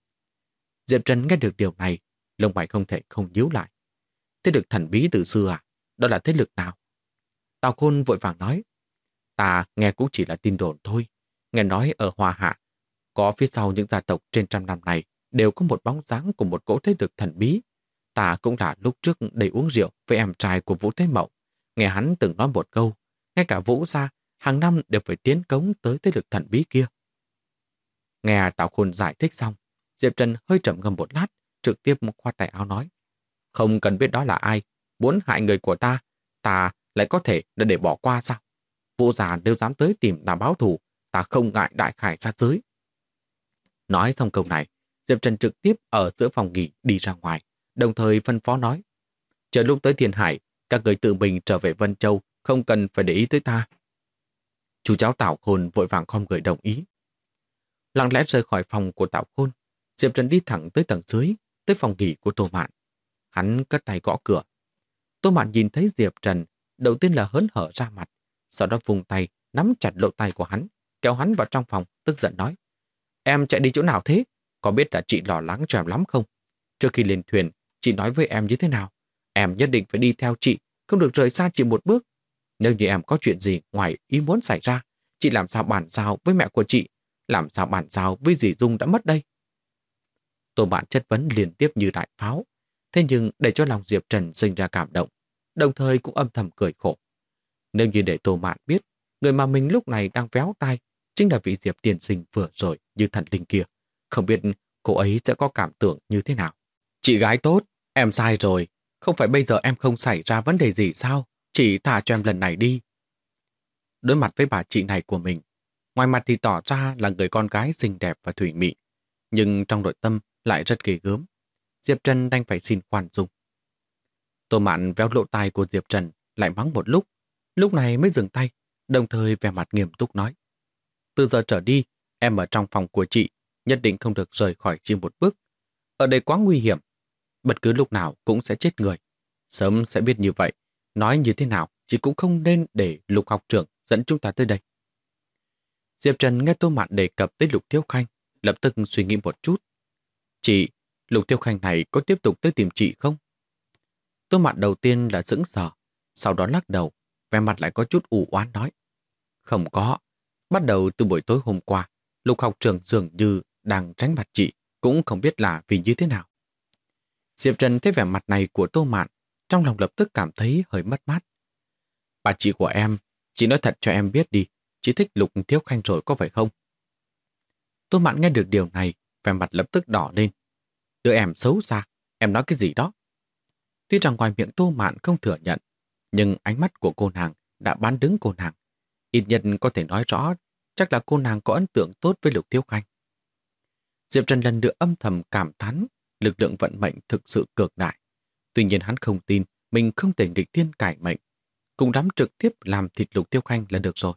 Diệp Trần nghe được điều này, lông mày không thể không nhíu lại. Thế lực thần bí từ xưa à? Đó là thế lực nào? Tào Khôn vội vàng nói. Ta nghe cũng chỉ là tin đồn thôi. Nghe nói ở Hoa Hạ, có phía sau những gia tộc trên 100 năm này đều có một bóng dáng của một cỗ thế lực thần bí. Ta cũng là lúc trước đầy uống rượu với em trai của Vũ Thế Mậu. Nghe hắn từng nói một câu, ngay cả Vũ gia hàng năm đều phải tiến cống tới thế lực thần bí kia. Nghe Tào Khôn giải thích xong, Diệp Trần hơi trầm ngâm một lát, trực tiếp khoát tay áo nói. Không cần biết đó là ai, muốn hại người của ta, ta lại có thể để bỏ qua sao? Vũ gia nếu dám tới tìm ta báo thù, ta không ngại đại khải sát giới. Nói xong câu này, Diệp Trần trực tiếp ở giữa phòng nghỉ đi ra ngoài, đồng thời phân phó nói. Chờ lúc tới Thiên Hải, các người tự mình trở về Vân Châu, không cần phải để ý tới ta. Chú cháu Tào Khôn vội vàng khom người đồng ý. Lặng lẽ rời khỏi phòng của Tào Khôn, Diệp Trần đi thẳng tới tầng dưới, tới phòng nghỉ của Tô Mạn. Hắn cất tay gõ cửa. Tô Mạn nhìn thấy Diệp Trần, đầu tiên là hớn hở ra mặt, sau đó vùng tay nắm chặt lỗ tay của hắn, kéo hắn vào trong phòng, tức giận nói. Em chạy đi chỗ nào thế? Có biết là chị lo lắng cho em lắm không? Trước khi lên thuyền, chị nói với em như thế nào? Em nhất định phải đi theo chị, không được rời xa chị một bước. Nếu như em có chuyện gì ngoài ý muốn xảy ra, chị làm sao bàn giao với mẹ của chị? Làm sao bàn giao với dì Dung đã mất đây? Tô Mạn chất vấn liên tiếp như đại pháo. Thế nhưng để cho lòng Diệp Trần sinh ra cảm động, đồng thời cũng âm thầm cười khổ. Nếu như để Tô Mạn biết, người mà mình lúc này đang véo tai chính là vị Diệp tiên sinh vừa rồi như thần linh kia. Không biết cô ấy sẽ có cảm tưởng như thế nào. Chị gái tốt, em sai rồi. Không phải bây giờ em không xảy ra vấn đề gì sao? Chị thả cho em lần này đi. Đối mặt với bà chị này của mình, ngoài mặt thì tỏ ra là người con gái xinh đẹp và thủy mị, nhưng trong nội tâm lại rất ghê gớm. Diệp Trần đành phải xin khoan dung. Tô Mạn véo lỗ tai của Diệp Trần lại mắng một lúc này mới dừng tay, đồng thời vẻ mặt nghiêm túc nói. Từ giờ trở đi, em ở trong phòng của chị, nhất định không được rời khỏi chỉ một bước. Ở đây quá nguy hiểm, bất cứ lúc nào cũng sẽ chết người. Sớm sẽ biết như vậy, nói như thế nào chị cũng không nên để Lục học trưởng dẫn chúng ta tới đây. Diệp Trần nghe Tô Mạn đề cập tới Lục Thiếu Khanh, lập tức suy nghĩ một chút. Chị, Lục Thiếu Khanh này có tiếp tục tới tìm chị không? Tô Mạn đầu tiên là sững sờ, sau đó lắc đầu, vẻ mặt lại có chút u oán nói. Không có, bắt đầu từ buổi tối hôm qua, Lục học trưởng dường như đang tránh mặt chị, cũng không biết là vì như thế nào. Diệp Trần thấy vẻ mặt này của Tô Mạn, trong lòng lập tức cảm thấy hơi mất mát. Bà chị của em, chị nói thật cho em biết đi, chị thích Lục Thiếu Khanh rồi có phải không? Tô Mạn nghe được điều này, vẻ mặt lập tức đỏ lên. Đứa em xấu xa, em nói cái gì đó? Tuy rằng ngoài miệng Tô Mạn không thừa nhận, nhưng ánh mắt của cô nàng đã bán đứng cô nàng. Ít nhất có thể nói rõ, chắc là cô nàng có ấn tượng tốt với Lục Thiếu Khanh. Diệp Trần lần nữa âm thầm cảm thán, lực lượng vận mệnh thực sự cực đại. Tuy nhiên hắn không tin mình không thể nghịch thiên cải mệnh, cùng đắm trực tiếp làm thịt Lục Thiếu Khanh là được rồi.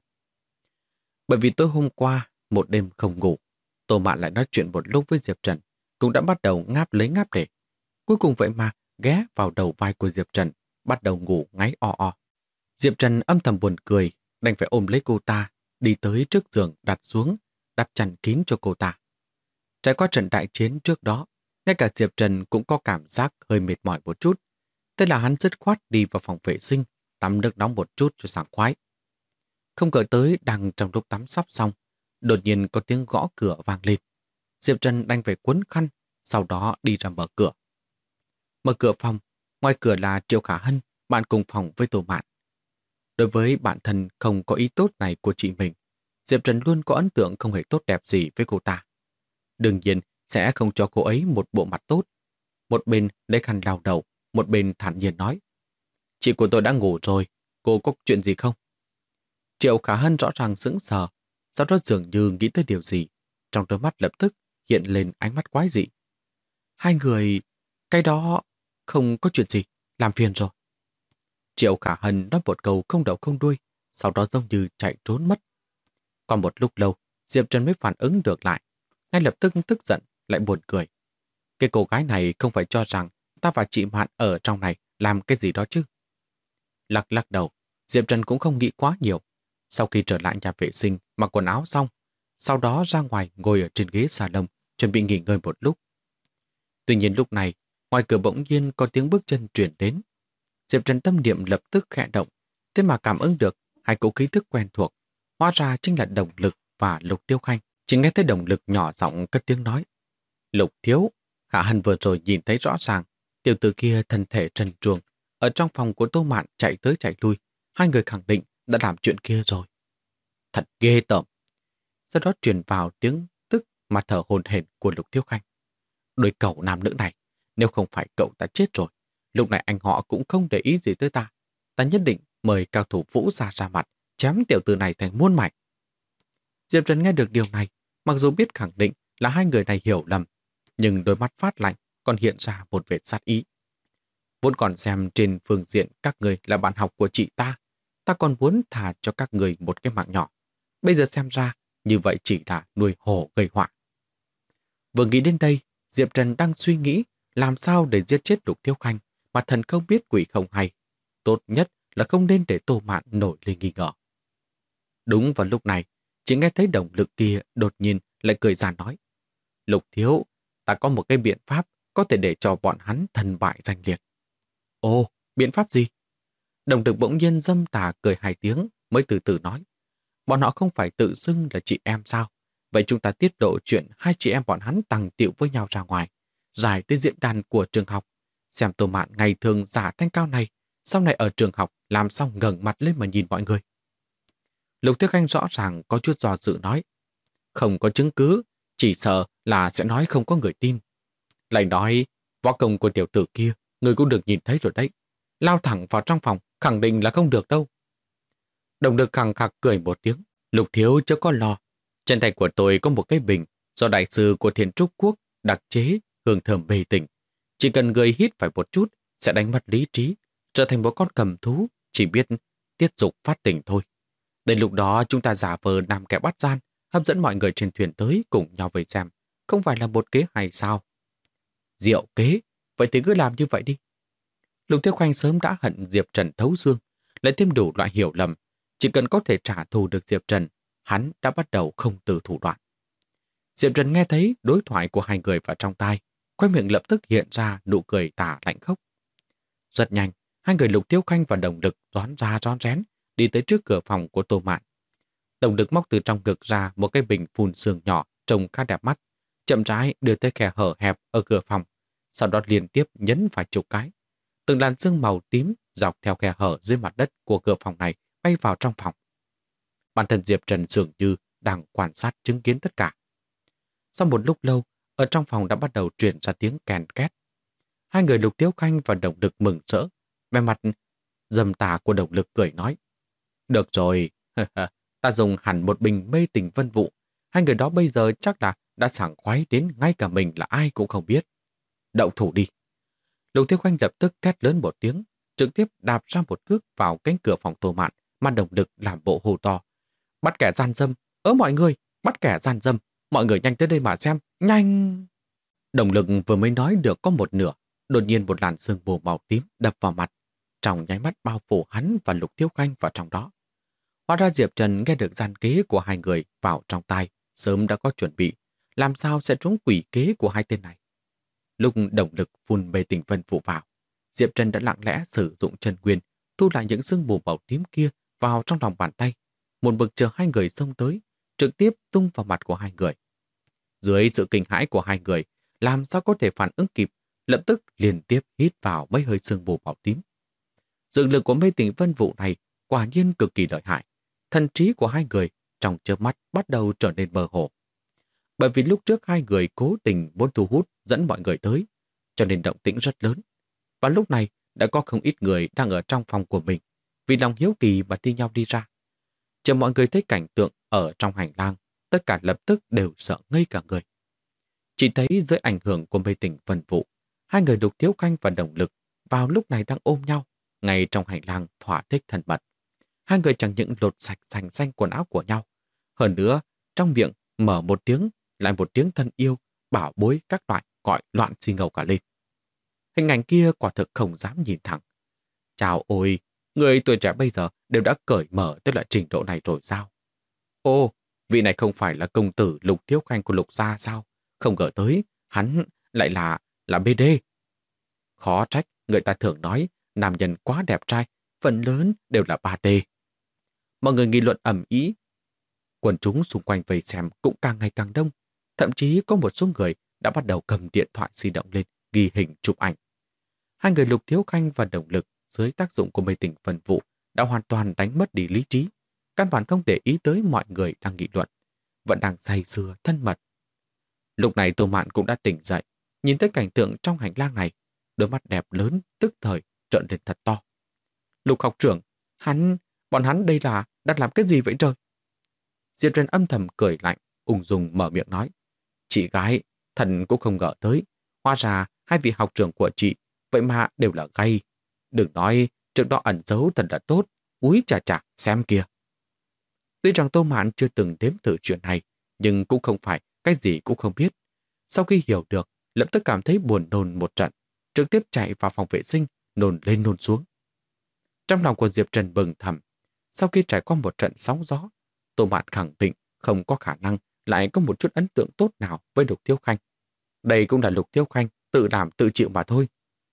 Bởi vì tối hôm qua, một đêm không ngủ, Tô Mạn lại nói chuyện một lúc với Diệp Trần, cũng đã bắt đầu ngáp lấy ngáp để. Cuối cùng vậy mà ghé vào đầu vai của Diệp Trần, bắt đầu ngủ ngáy o o. Diệp Trần âm thầm buồn cười, đành phải ôm lấy cô ta, đi tới trước giường đặt xuống, đắp chăn kín cho cô ta. Trải qua trận đại chiến trước đó, ngay cả Diệp Trần cũng có cảm giác hơi mệt mỏi một chút. Thế là hắn dứt khoát đi vào phòng vệ sinh, tắm nước nóng một chút cho sảng khoái. Không ngờ tới đang trong lúc tắm sắp xong, đột nhiên có tiếng gõ cửa vang lên. Diệp Trần đành phải cuốn khăn, sau đó đi ra mở cửa. Mở cửa phòng, ngoài cửa là Triệu Khả Hân, bạn cùng phòng với Tô Mạn. Đối với bạn thân không có ý tốt này của chị mình, Diệp Trần luôn có ấn tượng không hề tốt đẹp gì với cô ta. Đương nhiên sẽ không cho cô ấy một bộ mặt tốt. Một bên lấy khăn lau đầu, một bên thản nhiên nói. Chị của tôi đã ngủ rồi, cô có chuyện gì không? Triệu Khả Hân rõ ràng sững sờ, sau đó dường như nghĩ tới điều gì. Trong đôi mắt lập tức hiện lên ánh mắt quái dị. Hai người, cái đó không có chuyện gì, làm phiền rồi. Triệu Khả Hân nói một câu không đầu không đuôi, sau đó giống như chạy trốn mất. Còn một lúc lâu, Diệp Trần mới phản ứng được lại, ngay lập tức tức giận, lại buồn cười. Cái cô gái này không phải cho rằng ta và chị Mạn ở trong này làm cái gì đó chứ. Lắc lắc đầu, Diệp Trần cũng không nghĩ quá nhiều. Sau khi trở lại nhà vệ sinh, mặc quần áo xong, sau đó ra ngoài ngồi ở trên ghế salon, chuẩn bị nghỉ ngơi một lúc. Tuy nhiên lúc này, ngoài cửa bỗng nhiên có tiếng bước chân truyền đến. Diệp Trần tâm niệm lập tức khẽ động, thế mà cảm ứng được hai cỗ khí thức quen thuộc, hóa ra chính là Đồng Lực và Lục Tiêu Khanh. Chỉ nghe thấy Đồng Lực nhỏ giọng cất tiếng nói. Lục Thiếu, Khả Hân vừa rồi nhìn thấy rõ ràng, tiểu tử kia thân thể trần truồng, ở trong phòng của Tô Mạn chạy tới chạy lui, hai người khẳng định đã làm chuyện kia rồi. Thật ghê tởm. Sau đó truyền vào tiếng tức mà thở hổn hển của Lục Tiêu Khanh. Đôi cậu nam nữ này, nếu không phải cậu ta chết rồi, lúc này anh họ cũng không để ý gì tới ta. Ta nhất định mời cao thủ Vũ ra mặt, chém tiểu tử này thành muôn mảnh. Diệp Trần nghe được điều này, mặc dù biết khẳng định là hai người này hiểu lầm, nhưng đôi mắt phát lạnh còn hiện ra một vệt sát ý. Vốn còn xem trên phương diện các người là bạn học của chị ta còn muốn thả cho các người một cái mạng nhỏ. Bây giờ xem ra, như vậy chỉ là nuôi hổ gây họa. Vừa nghĩ đến đây, Diệp Trần đang suy nghĩ làm sao để giết chết Lục Thiếu Khanh mà thần không biết quỷ không hay. Tốt nhất là không nên để Tô Mạn nổi lên nghi ngờ. Đúng vào lúc này, chỉ nghe thấy Đồng Lực kia đột nhiên lại cười giàn nói. Lục Thiếu, ta có một cái biện pháp có thể để cho bọn hắn thần bại danh liệt. Ồ, biện pháp gì? Đồng Lực bỗng nhiên dâm tà cười hai tiếng mới từ từ nói. Bọn họ không phải tự xưng là chị em sao? Vậy chúng ta tiết lộ chuyện hai chị em bọn hắn tằng tiệu với nhau ra ngoài, giải tới diễn đàn của trường học. Xem Tô Mạn ngày thường giả thanh cao này, sau này ở trường học làm sao ngẩng mặt lên mà nhìn mọi người. Lục Thiếu Khanh rõ ràng có chút do dự nói. Không có chứng cứ, chỉ sợ là sẽ nói không có người tin. Lại nói, võ công của tiểu tử kia Người cũng được nhìn thấy rồi đấy. Lao thẳng vào trong phòng, khẳng định là không được đâu. Đồng Lực khẳng khặc cười một tiếng. Lục thiếu chớ có lo. Trên tay của tôi có một cái bình do đại sư của Thiên Trúc Quốc đặc chế, hương thơm mê tình. Chỉ cần người hít phải một chút sẽ đánh mất lý trí, trở thành một con cầm thú, chỉ biết tiết dục phát tình thôi. Đến lúc đó chúng ta giả vờ làm kẻ bắt gian, hấp dẫn mọi người trên thuyền tới cùng nhau về xem. Không phải là một kế hay sao? Diệu kế, vậy thì cứ làm như vậy đi. Lục Thiếu Khanh sớm đã hận Diệp Trần thấu xương, lại thêm đủ loại hiểu lầm. Chỉ cần có thể trả thù được Diệp Trần, hắn đã bắt đầu không từ thủ đoạn. Diệp Trần nghe thấy đối thoại của hai người vào trong tai, khóe miệng lập tức hiện ra nụ cười tà lạnh khốc. Rất nhanh, hai người Lục Thiếu Khanh và Đồng Lực toán ra rón rén, đi tới trước cửa phòng của Tô Mạn. Đồng Lực móc từ trong ngực ra một cái bình phun sương nhỏ trông khá đẹp mắt, chậm rãi đưa tới khe hở hẹp ở cửa phòng, sau đó liên tiếp nhấn vài chục cái. Từng làn sương màu tím dọc theo khe hở dưới mặt đất của cửa phòng này bay vào trong phòng. Bản thân Diệp Trần dường như đang quan sát chứng kiến tất cả. Sau một lúc lâu, ở trong phòng đã bắt đầu truyền ra tiếng kèn két. Hai người Lục Thiếu Khanh và Đồng Lực mừng rỡ, vẻ mặt dầm tà của Đồng Lực cười nói. Được rồi, ta dùng hẳn một bình mê tình vân vụ. Hai người đó bây giờ chắc là đã sảng khoái đến ngay cả mình là ai cũng không biết. Đậu thủ đi. Lục Thiếu Khanh lập tức thét lớn một tiếng, trực tiếp đạp ra một cước vào cánh cửa phòng Tô Mạn, mà Đồng Lực làm bộ hô to. Bắt kẻ gian dâm, mọi người, bắt kẻ gian dâm, mọi người nhanh tới đây mà xem, nhanh! Đồng Lực vừa mới nói được có một nửa, đột nhiên một làn sương mù màu tím đập vào mặt, trong nháy mắt bao phủ hắn và Lục Thiếu Khanh vào trong đó. Hóa ra Diệp Trần nghe được gian kế của hai người vào trong tai, sớm đã có chuẩn bị, làm sao sẽ trúng quỷ kế của hai tên này. Lúc Đồng Lực phun mê tình vân vụ vào, Diệp Trần đã lặng lẽ sử dụng chân nguyên, thu lại những sương mù màu tím kia vào trong lòng bàn tay, một bực chờ hai người xông tới, trực tiếp tung vào mặt của hai người. Dưới sự kinh hãi của hai người, làm sao có thể phản ứng kịp, lập tức liên tiếp hít vào mấy hơi sương mù màu tím. Dược lực của mê tình vân vụ này quả nhiên cực kỳ lợi hại. Thần trí của hai người trong chớp mắt bắt đầu trở nên mơ hồ. Bởi vì lúc trước hai người cố tình muốn thu hút dẫn mọi người tới, cho nên động tĩnh rất lớn. Và lúc này đã có không ít người đang ở trong phòng của mình, vì lòng hiếu kỳ mà thi nhau đi ra. Chờ mọi người thấy cảnh tượng ở trong hành lang, tất cả lập tức đều sợ ngây cả người. Chỉ thấy dưới ảnh hưởng của mê tình vân vụ, hai người Lục Thiếu Khanh và Đồng Lực vào lúc này đang ôm nhau, ngay trong hành lang thỏa thích thân mật. Hai người chẳng những lột sạch sành xanh quần áo của nhau, hơn nữa trong miệng mở một tiếng lại một tiếng thân yêu, bảo bối các loại gọi loạn xì ngầu cả lên. Hình ảnh kia quả thực không dám nhìn thẳng. Chào ôi, người tuổi trẻ bây giờ đều đã cởi mở tới loại trình độ này rồi sao? Ô, vị này không phải là công tử Lục Thiếu Khanh của Lục gia sao? Không ngờ tới, hắn lại là BD. Khó trách, người ta thường nói, nam nhân quá đẹp trai, phần lớn đều là 3D. Mọi người nghị luận ầm ĩ. Quần chúng xung quanh vây xem cũng càng ngày càng đông. Thậm chí có một số người đã bắt đầu cầm điện thoại di động lên, ghi hình chụp ảnh. Hai người Lục Thiếu Khanh và Đồng Lực dưới tác dụng của mê tình vân vụ đã hoàn toàn đánh mất đi lý trí, căn bản không để ý tới mọi người đang nghị luận, vẫn đang say sưa thân mật. Lúc này Tô Mạn cũng đã tỉnh dậy, nhìn tới cảnh tượng trong hành lang này, đôi mắt đẹp lớn tức thời trợn lên thật to. Lục học trưởng, bọn hắn đây là đang làm cái gì vậy trời? Diệp Trần âm thầm cười lạnh, ung dung mở miệng nói. Chị gái, thần cũng không ngờ tới, hóa ra hai vị học trưởng của chị vậy mà đều là gay. Đừng nói trước đó ẩn giấu thật là tốt, úi chà chà, xem kìa. Tuy rằng Tô Mạn chưa từng đếm thử chuyện này, nhưng cũng không phải cái gì cũng không biết. Sau khi hiểu được, lập tức cảm thấy buồn nôn một trận, trực tiếp chạy vào phòng vệ sinh, nôn lên nôn xuống. Trong lòng của Diệp Trần bừng thầm, sau khi trải qua một trận sóng gió, Tô Mạn khẳng định không có khả năng lại có một chút ấn tượng tốt nào với Lục Thiếu Khanh. Đây cũng là Lục Thiếu Khanh tự làm tự chịu mà thôi.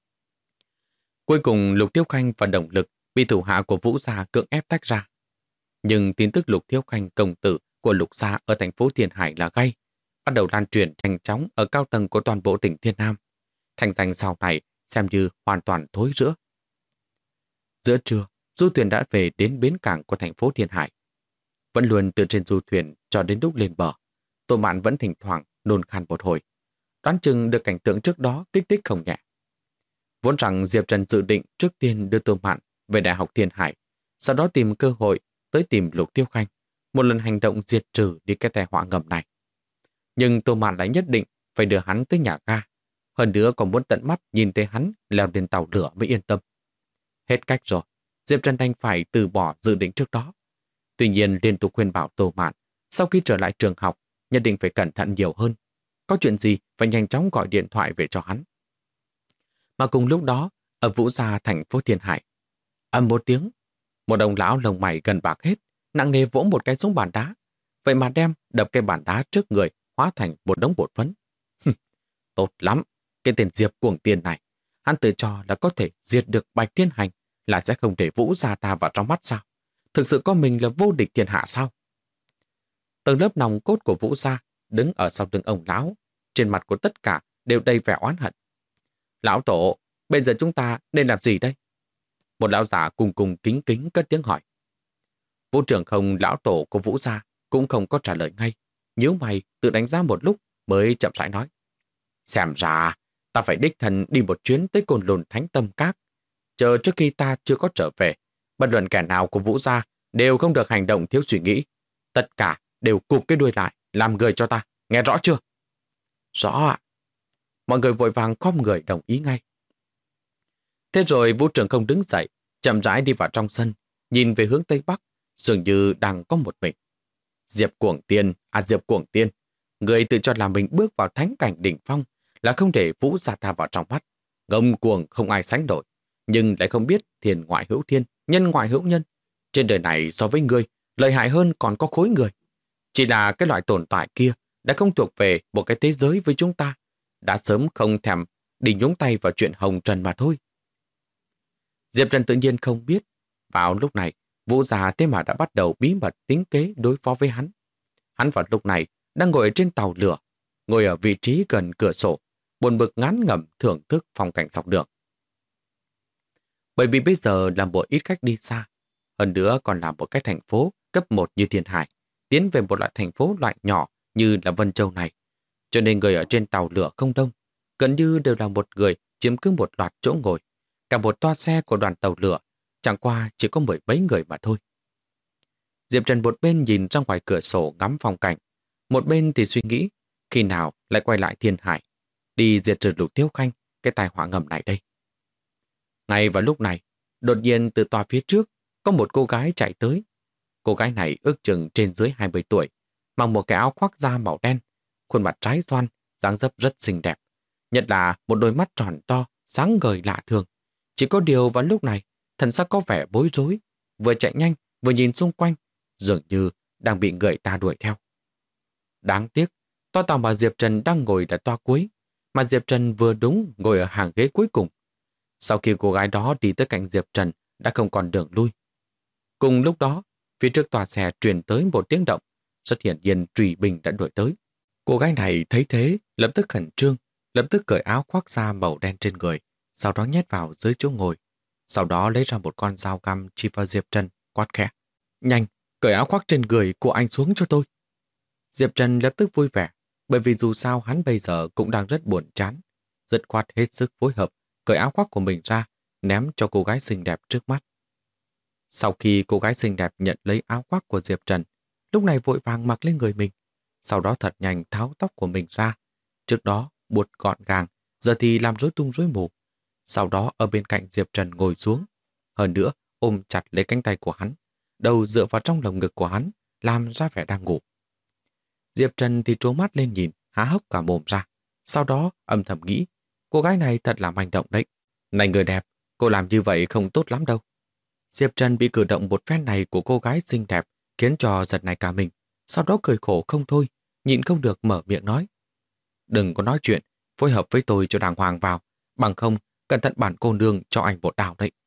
Cuối cùng Lục Thiếu Khanh và Đồng Lực bị thủ hạ của Vũ gia cưỡng ép tách ra. Nhưng tin tức Lục Thiếu Khanh công tử của Lục gia ở thành phố Thiên Hải là gay, bắt đầu lan truyền nhanh chóng ở cao tầng của toàn bộ tỉnh Thiên Nam. Thành danh sau này xem như hoàn toàn thối rữa. Giữa trưa, du thuyền đã về đến bến cảng của thành phố Thiên Hải. Vẫn luôn từ trên du thuyền cho đến lúc lên bờ, Tô Mạn vẫn thỉnh thoảng nôn khan một hồi. Đoán chừng được cảnh tượng trước đó kích thích không nhẹ. Vốn rằng Diệp Trần dự định trước tiên đưa Tô Mạn về Đại học Thiên Hải, sau đó tìm cơ hội tới tìm Lục Tiêu Khanh, một lần hành động diệt trừ đi cái tai họa ngầm này. Nhưng Tô Mạn lại nhất định phải đưa hắn tới nhà ga, hơn nữa còn muốn tận mắt nhìn thấy hắn leo lên tàu lửa mới yên tâm. Hết cách rồi, Diệp Trần đành phải từ bỏ dự định trước đó. Tuy nhiên liên tục khuyên bảo Tô Mạn sau khi trở lại trường học nhất định phải cẩn thận nhiều hơn. Có chuyện gì phải nhanh chóng gọi điện thoại về cho hắn. Mà cùng lúc đó, ở Vũ Gia thành phố Thiên Hải, ầm một tiếng, một ông lão lông mày gần bạc hết, nặng nề vỗ một cái xuống bàn đá. Vậy mà đem đập cái bàn đá trước người hóa thành một đống bột phấn. Tốt lắm, cái tên Diệp Cuồng Tiên này, hắn tự cho là có thể diệt được Bạch Thiên Hành, là sẽ không để Vũ Gia ta vào trong mắt sao? Thực sự có mình là vô địch thiên hạ sao? Tầng lớp nòng cốt của Vũ Gia đứng ở sau lưng ông lão, trên mặt của tất cả đều đầy vẻ oán hận. Lão tổ, bây giờ chúng ta nên làm gì đây? Một lão giả cùng cùng kính kính cất tiếng hỏi. Vũ trưởng không lão tổ của Vũ Gia cũng không có trả lời ngay, nhíu mày tự đánh giá một lúc mới chậm rãi nói. Xem ra, ta phải đích thân đi một chuyến tới Côn Lôn Thánh Tâm Các. Chờ trước khi ta chưa có trở về, bất luận kẻ nào của Vũ Gia đều không được hành động thiếu suy nghĩ. Tất cả đều cụp cái đuôi lại, làm người cho ta. Nghe rõ chưa? Rõ ạ. Mọi người vội vàng khom người đồng ý ngay. Thế rồi Vũ trưởng không đứng dậy, chậm rãi đi vào trong sân, nhìn về hướng Tây Bắc, dường như đang có một mình. Diệp Cuồng Tiên, người tự cho là mình bước vào thánh cảnh đỉnh phong, là không để Vũ Gia ta vào trong mắt. Ngông cuồng không ai sánh đổi, nhưng lại không biết thiên ngoại hữu thiên, nhân ngoại hữu nhân. Trên đời này so với ngươi, lợi hại hơn còn có khối người. Chỉ là cái loại tồn tại kia đã không thuộc về một cái thế giới với chúng ta, đã sớm không thèm đi nhúng tay vào chuyện hồng trần mà thôi. Diệp Trần tự nhiên không biết, vào lúc này, Vũ Gia thế mà đã bắt đầu bí mật tính kế đối phó với hắn. Hắn vào lúc này đang ngồi trên tàu lửa, ngồi ở vị trí gần cửa sổ, buồn bực ngán ngẩm thưởng thức phong cảnh dọc đường. Bởi vì bây giờ là một ít khách đi xa, hơn nữa còn là một cái thành phố cấp 1 như Thiên Hải, tiến về một loại thành phố loại nhỏ như là Vân Châu này. Cho nên người ở trên tàu lửa không đông, gần như đều là một người chiếm cứ một loạt chỗ ngồi. Cả một toa xe của đoàn tàu lửa, chẳng qua chỉ có 10 mấy người mà thôi. Diệp Trần một bên nhìn ra ngoài cửa sổ ngắm phong cảnh, một bên thì suy nghĩ khi nào lại quay lại Thiên Hải, đi diệt trừ Lục Tiêu Khanh, cái tai họa ngầm này đây. Ngay vào lúc này, đột nhiên từ tòa phía trước có một cô gái chạy tới. Cô gái này ước chừng trên dưới 20 tuổi, mặc một cái áo khoác da màu đen, khuôn mặt trái xoan, dáng dấp rất xinh đẹp. Nhất là một đôi mắt tròn to, sáng ngời lạ thường. Chỉ có điều vào lúc này, thần sắc có vẻ bối rối, vừa chạy nhanh, vừa nhìn xung quanh, dường như đang bị người ta đuổi theo. Đáng tiếc, toa tàu mà Diệp Trần đang ngồi là toa cuối, mà Diệp Trần vừa đúng ngồi ở hàng ghế cuối cùng. Sau khi cô gái đó đi tới cạnh Diệp Trần, đã không còn đường lui. Cùng lúc đó, phía trước tòa xe truyền tới một tiếng động, rất hiển nhiên Trùy Bình đã đuổi tới. Cô gái này thấy thế, lập tức khẩn trương, lập tức cởi áo khoác da màu đen trên người, sau đó nhét vào dưới chỗ ngồi. Sau đó lấy ra một con dao găm chỉ vào Diệp Trần, quát khẽ. Nhanh, cởi áo khoác trên người của anh xuống cho tôi. Diệp Trần lập tức vui vẻ, bởi vì dù sao hắn bây giờ cũng đang rất buồn chán. Dứt khoát hết sức phối hợp, cởi áo khoác của mình ra, ném cho cô gái xinh đẹp trước mắt. Sau khi cô gái xinh đẹp nhận lấy áo khoác của Diệp Trần, lúc này vội vàng mặc lên người mình, sau đó thật nhanh tháo tóc của mình ra. Trước đó buộc gọn gàng, giờ thì làm rối tung rối mù. Sau đó ở bên cạnh Diệp Trần ngồi xuống, hơn nữa ôm chặt lấy cánh tay của hắn, đầu dựa vào trong lồng ngực của hắn, làm ra vẻ đang ngủ. Diệp Trần thì trố mắt lên nhìn, há hốc cả mồm ra, sau đó âm thầm nghĩ, cô gái này thật là manh động đấy. Này người đẹp, cô làm như vậy không tốt lắm đâu. Diệp Trần bị cử động một phen này của cô gái xinh đẹp khiến cho giật này cả mình, sau đó cười khổ không thôi, nhịn không được mở miệng nói. Đừng có nói chuyện, phối hợp với tôi cho đàng hoàng vào, bằng không, cẩn thận bản cô nương cho anh một đào đấy.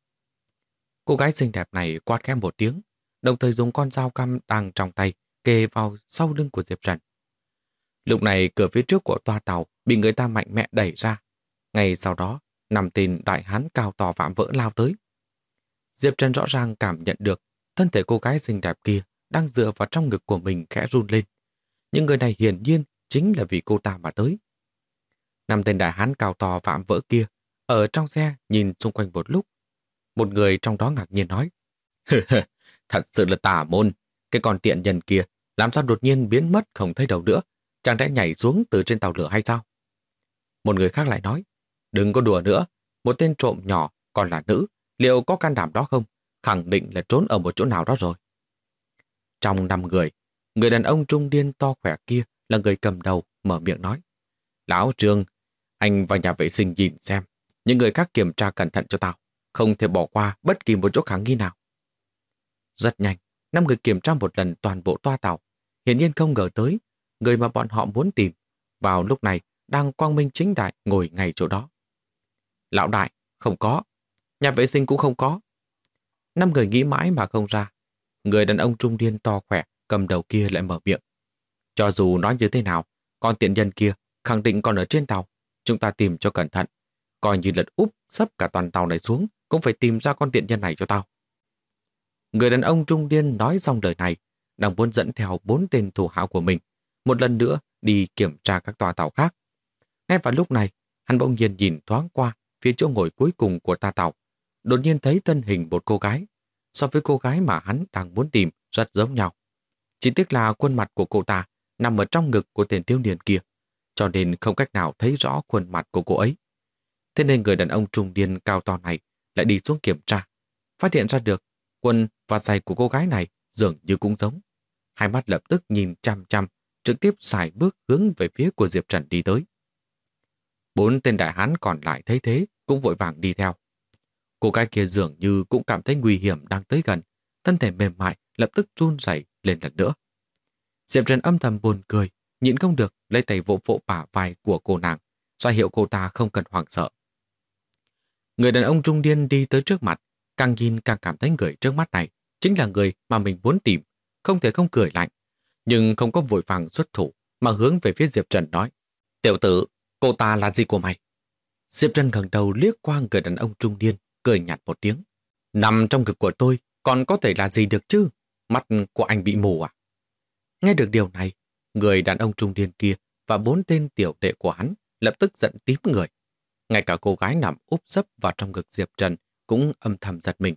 Cô gái xinh đẹp này quát khẽ một tiếng, đồng thời dùng con dao găm đang trong tay kề vào sau lưng của Diệp Trần. Lúc này cửa phía trước của toa tàu bị người ta mạnh mẽ đẩy ra. Ngay sau đó, 5 tên đại hán cao to vạm vỡ lao tới. Diệp Trần rõ ràng cảm nhận được thân thể cô gái xinh đẹp kia đang dựa vào trong ngực của mình khẽ run lên. Nhưng người này hiển nhiên chính là vì cô ta mà tới. 5 tên đại hán cao to vạm vỡ kia Ở trong xe nhìn xung quanh một lúc, một người trong đó ngạc nhiên nói: Thật sự là tà môn, cái con tiện nhân kia làm sao đột nhiên biến mất không thấy đâu nữa, chẳng lẽ nhảy xuống từ trên tàu lửa hay sao? Một người khác lại nói: Đừng có đùa nữa, một tên trộm nhỏ còn là nữ, liệu có can đảm đó không? Khẳng định là trốn ở một chỗ nào đó rồi. Trong 5 người, người đàn ông trung niên to khỏe kia là người cầm đầu, mở miệng nói: Lão Trương, anh vào nhà vệ sinh nhìn xem, những người khác kiểm tra cẩn thận cho tao, không thể bỏ qua bất kỳ một chỗ khả nghi nào. Rất nhanh, 5 người kiểm tra một lần toàn bộ toa tàu, hiển nhiên không ngờ tới người mà bọn họ muốn tìm vào lúc này đang quang minh chính đại ngồi ngay chỗ đó. Lão đại, không có. Nhà vệ sinh cũng không có. 5 người nghĩ mãi mà không ra. Người đàn ông trung niên to khỏe cầm đầu kia lại mở miệng: Cho dù nói như thế nào, con tiện nhân kia khẳng định còn ở trên tàu. Chúng ta tìm cho cẩn thận. Coi như lật úp sấp cả toàn tàu này xuống, cũng phải tìm ra con tiện nhân này cho tao. Người đàn ông trung niên nói xong lời này, đang muốn dẫn theo 4 tên thủ hạ của mình một lần nữa đi kiểm tra các toa tàu khác. Ngay vào lúc này, hắn bỗng nhiên nhìn thoáng qua phía chỗ ngồi cuối cùng của toa tàu, đột nhiên thấy thân hình một cô gái. So với cô gái mà hắn đang muốn tìm rất giống nhau. Chỉ tiếc là khuôn mặt của cô ta nằm ở trong ngực của tên thiếu niên kia, cho nên không cách nào thấy rõ khuôn mặt của cô ấy. Thế nên người đàn ông trung niên cao to này lại đi xuống kiểm tra, phát hiện ra được quần và giày của cô gái này dường như cũng giống. Hai mắt lập tức nhìn chăm chăm, trực tiếp sải bước hướng về phía của Diệp Trần đi tới. 4 tên đại hán còn lại thấy thế cũng vội vàng đi theo. Cô gái kia dường như cũng cảm thấy nguy hiểm đang tới gần, thân thể mềm mại lập tức run rẩy lên lần nữa. Diệp Trần âm thầm buồn cười, nhịn không được lấy tay vỗ vỗ bả vai của cô nàng, ra hiệu cô ta không cần hoảng sợ. Người đàn ông trung niên đi tới trước mặt, càng nhìn càng cảm thấy người trước mắt này chính là người mà mình muốn tìm, không thể không cười lạnh, nhưng không có vội vàng xuất thủ mà hướng về phía Diệp Trần nói: Tiểu tử, cô ta là gì của mày? Diệp Trần ngẩng đầu liếc qua người đàn ông trung niên, cười nhạt một tiếng: Nằm trong ngực của tôi còn có thể là gì được chứ? Mắt của anh bị mù à? Nghe được điều này, người đàn ông trung niên kia và 4 tên tiểu đệ của hắn lập tức giận tím người. Ngay cả cô gái nằm úp sấp vào trong ngực Diệp Trần cũng âm thầm giật mình.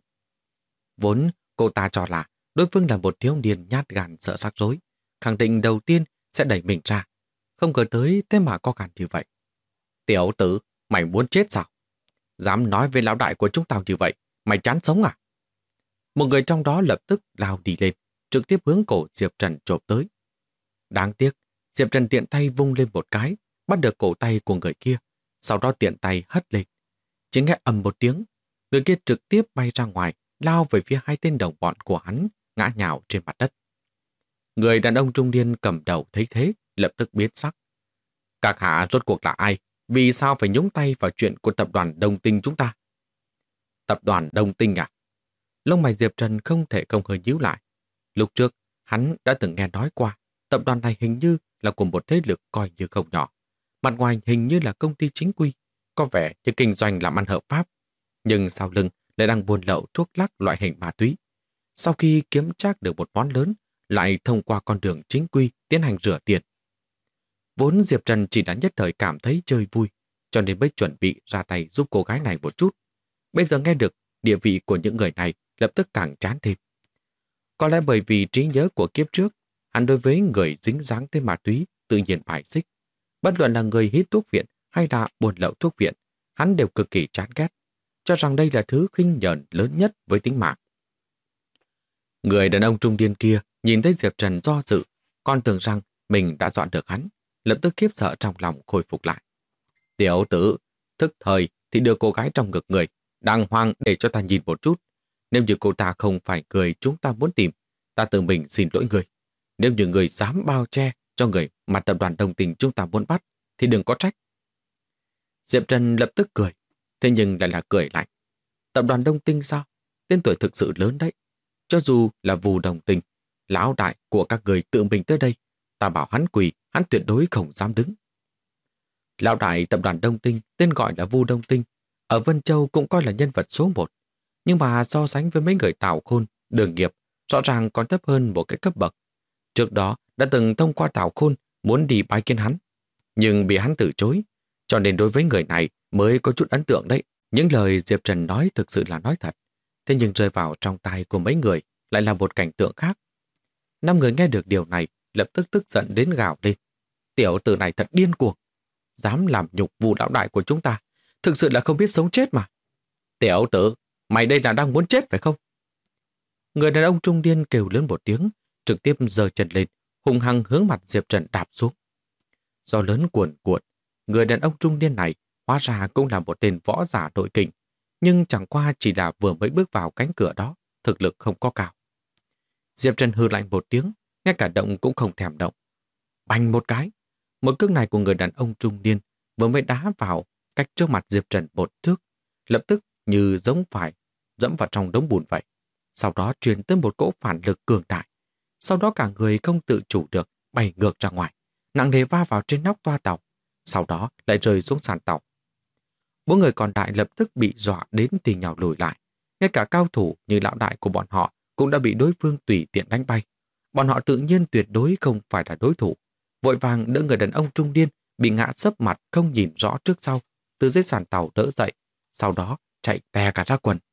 Vốn cô ta cho là đối phương là một thiếu niên nhát gan sợ rắc rối, khẳng định đầu tiên sẽ đẩy mình ra. Không ngờ tới thế mà có gan như vậy. Tiểu tử, mày muốn chết sao? Dám nói với lão đại của chúng tao như vậy, mày chán sống à? Một người trong đó lập tức lao đi lên, trực tiếp hướng cổ Diệp Trần chộp tới. Đáng tiếc, Diệp Trần tiện tay vung lên một cái, bắt được cổ tay của người kia, sau đó tiện tay hất lên. Chỉ nghe ầm một tiếng, người kia trực tiếp bay ra ngoài, lao về phía 2 tên đồng bọn của hắn, ngã nhào trên mặt đất. Người đàn ông trung niên cầm đầu thấy thế, lập tức biến sắc. Các hạ rốt cuộc là ai? Vì sao phải nhúng tay vào chuyện của tập đoàn Đông Tinh chúng ta? Tập đoàn Đông Tinh à? Lông mày Diệp Trần không thể không hơi nhíu lại. Lúc trước, hắn đã từng nghe nói qua, tập đoàn này hình như là của một thế lực coi như không nhỏ. Mặt ngoài hình như là công ty chính quy, có vẻ như kinh doanh làm ăn hợp pháp, nhưng sau lưng lại đang buôn lậu thuốc lắc loại hình ma túy. Sau khi kiếm trác được một món lớn, lại thông qua con đường chính quy tiến hành rửa tiền. Vốn Diệp Trần chỉ đã nhất thời cảm thấy chơi vui, cho nên mới chuẩn bị ra tay giúp cô gái này một chút. Bây giờ nghe được địa vị của những người này lập tức càng chán thêm. Có lẽ bởi vì trí nhớ của kiếp trước, hắn đối với người dính dáng tới ma túy tự nhiên bài xích. Bất luận là người hít thuốc viện hay là buôn lậu thuốc viện, hắn đều cực kỳ chán ghét, cho rằng đây là thứ khinh nhờn lớn nhất với tính mạng. Người đàn ông trung niên kia nhìn thấy Diệp Trần do dự, còn tưởng rằng mình đã dọn được hắn, lập tức khiếp sợ trong lòng khôi phục lại. Tiểu tử, thức thời thì đưa cô gái trong ngực người, đàng hoàng để cho ta nhìn một chút. Nếu như cô ta không phải người chúng ta muốn tìm, ta tự mình xin lỗi người. Nếu như người dám bao che cho người mà tập đoàn Đông Tinh chúng ta muốn bắt, thì đừng có trách. Diệp Trần lập tức cười, thế nhưng lại là cười lạnh. Tập đoàn Đông Tinh sao? Tên tuổi thực sự lớn đấy. Cho dù là Vu Đông Tinh, lão đại của các người tự mình tới đây, ta bảo hắn quỳ, hắn tuyệt đối không dám đứng. Lão đại tập đoàn Đông Tinh tên gọi là Vu Đông Tinh, ở Vân Châu cũng coi là nhân vật số 1, nhưng mà so sánh với mấy người Tào Khôn, Đường Nghiệp, rõ ràng còn thấp hơn một cái cấp bậc. Trước đó đã từng thông qua Tào Khôn muốn đi bái kiến hắn, nhưng bị hắn từ chối, cho nên đối với người này mới có chút ấn tượng đấy. Những lời Diệp Trần nói thực sự là nói thật. Thế nhưng rơi vào trong tai của mấy người lại là một cảnh tượng khác. 5 người nghe được điều này lập tức tức giận đến gào lên. Tiểu tử này thật điên cuồng. Dám làm nhục Vu lão đại của chúng ta. Thực sự là không biết sống chết mà. Tiểu tử, mày đây là đang muốn chết phải không? Người đàn ông trung niên kêu lớn một tiếng, trực tiếp giơ chân lên, hung hăng hướng mặt Diệp Trần đạp xuống. Gió lớn cuồn cuộn, người đàn ông trung niên này hóa ra cũng là một tên võ giả nội kình, nhưng chẳng qua chỉ là vừa mới bước vào cánh cửa đó, thực lực không có cao. Diệp Trần hừ lạnh một tiếng, ngay cả động cũng không thèm động. Bành một cái, một cước này của người đàn ông trung niên vừa mới đá vào cách trước mặt Diệp Trần một thước, lập tức như giống phải dẫm vào trong đống bùn vậy. Sau đó truyền tới một cỗ phản lực cường đại. Sau đó cả người không tự chủ được bay ngược ra ngoài, nặng nề va vào trên nóc toa tàu, sau đó lại rơi xuống sàn tàu. 4 người còn lại lập tức bị dọa đến thì nhào lùi lại. Ngay cả cao thủ như lão đại của bọn họ cũng đã bị đối phương tùy tiện đánh bay. Bọn họ tự nhiên tuyệt đối không phải là đối thủ. Vội vàng đỡ người đàn ông trung niên bị ngã sấp mặt không nhìn rõ trước sau, từ dưới sàn tàu đỡ dậy, sau đó chạy tè cả ra quần.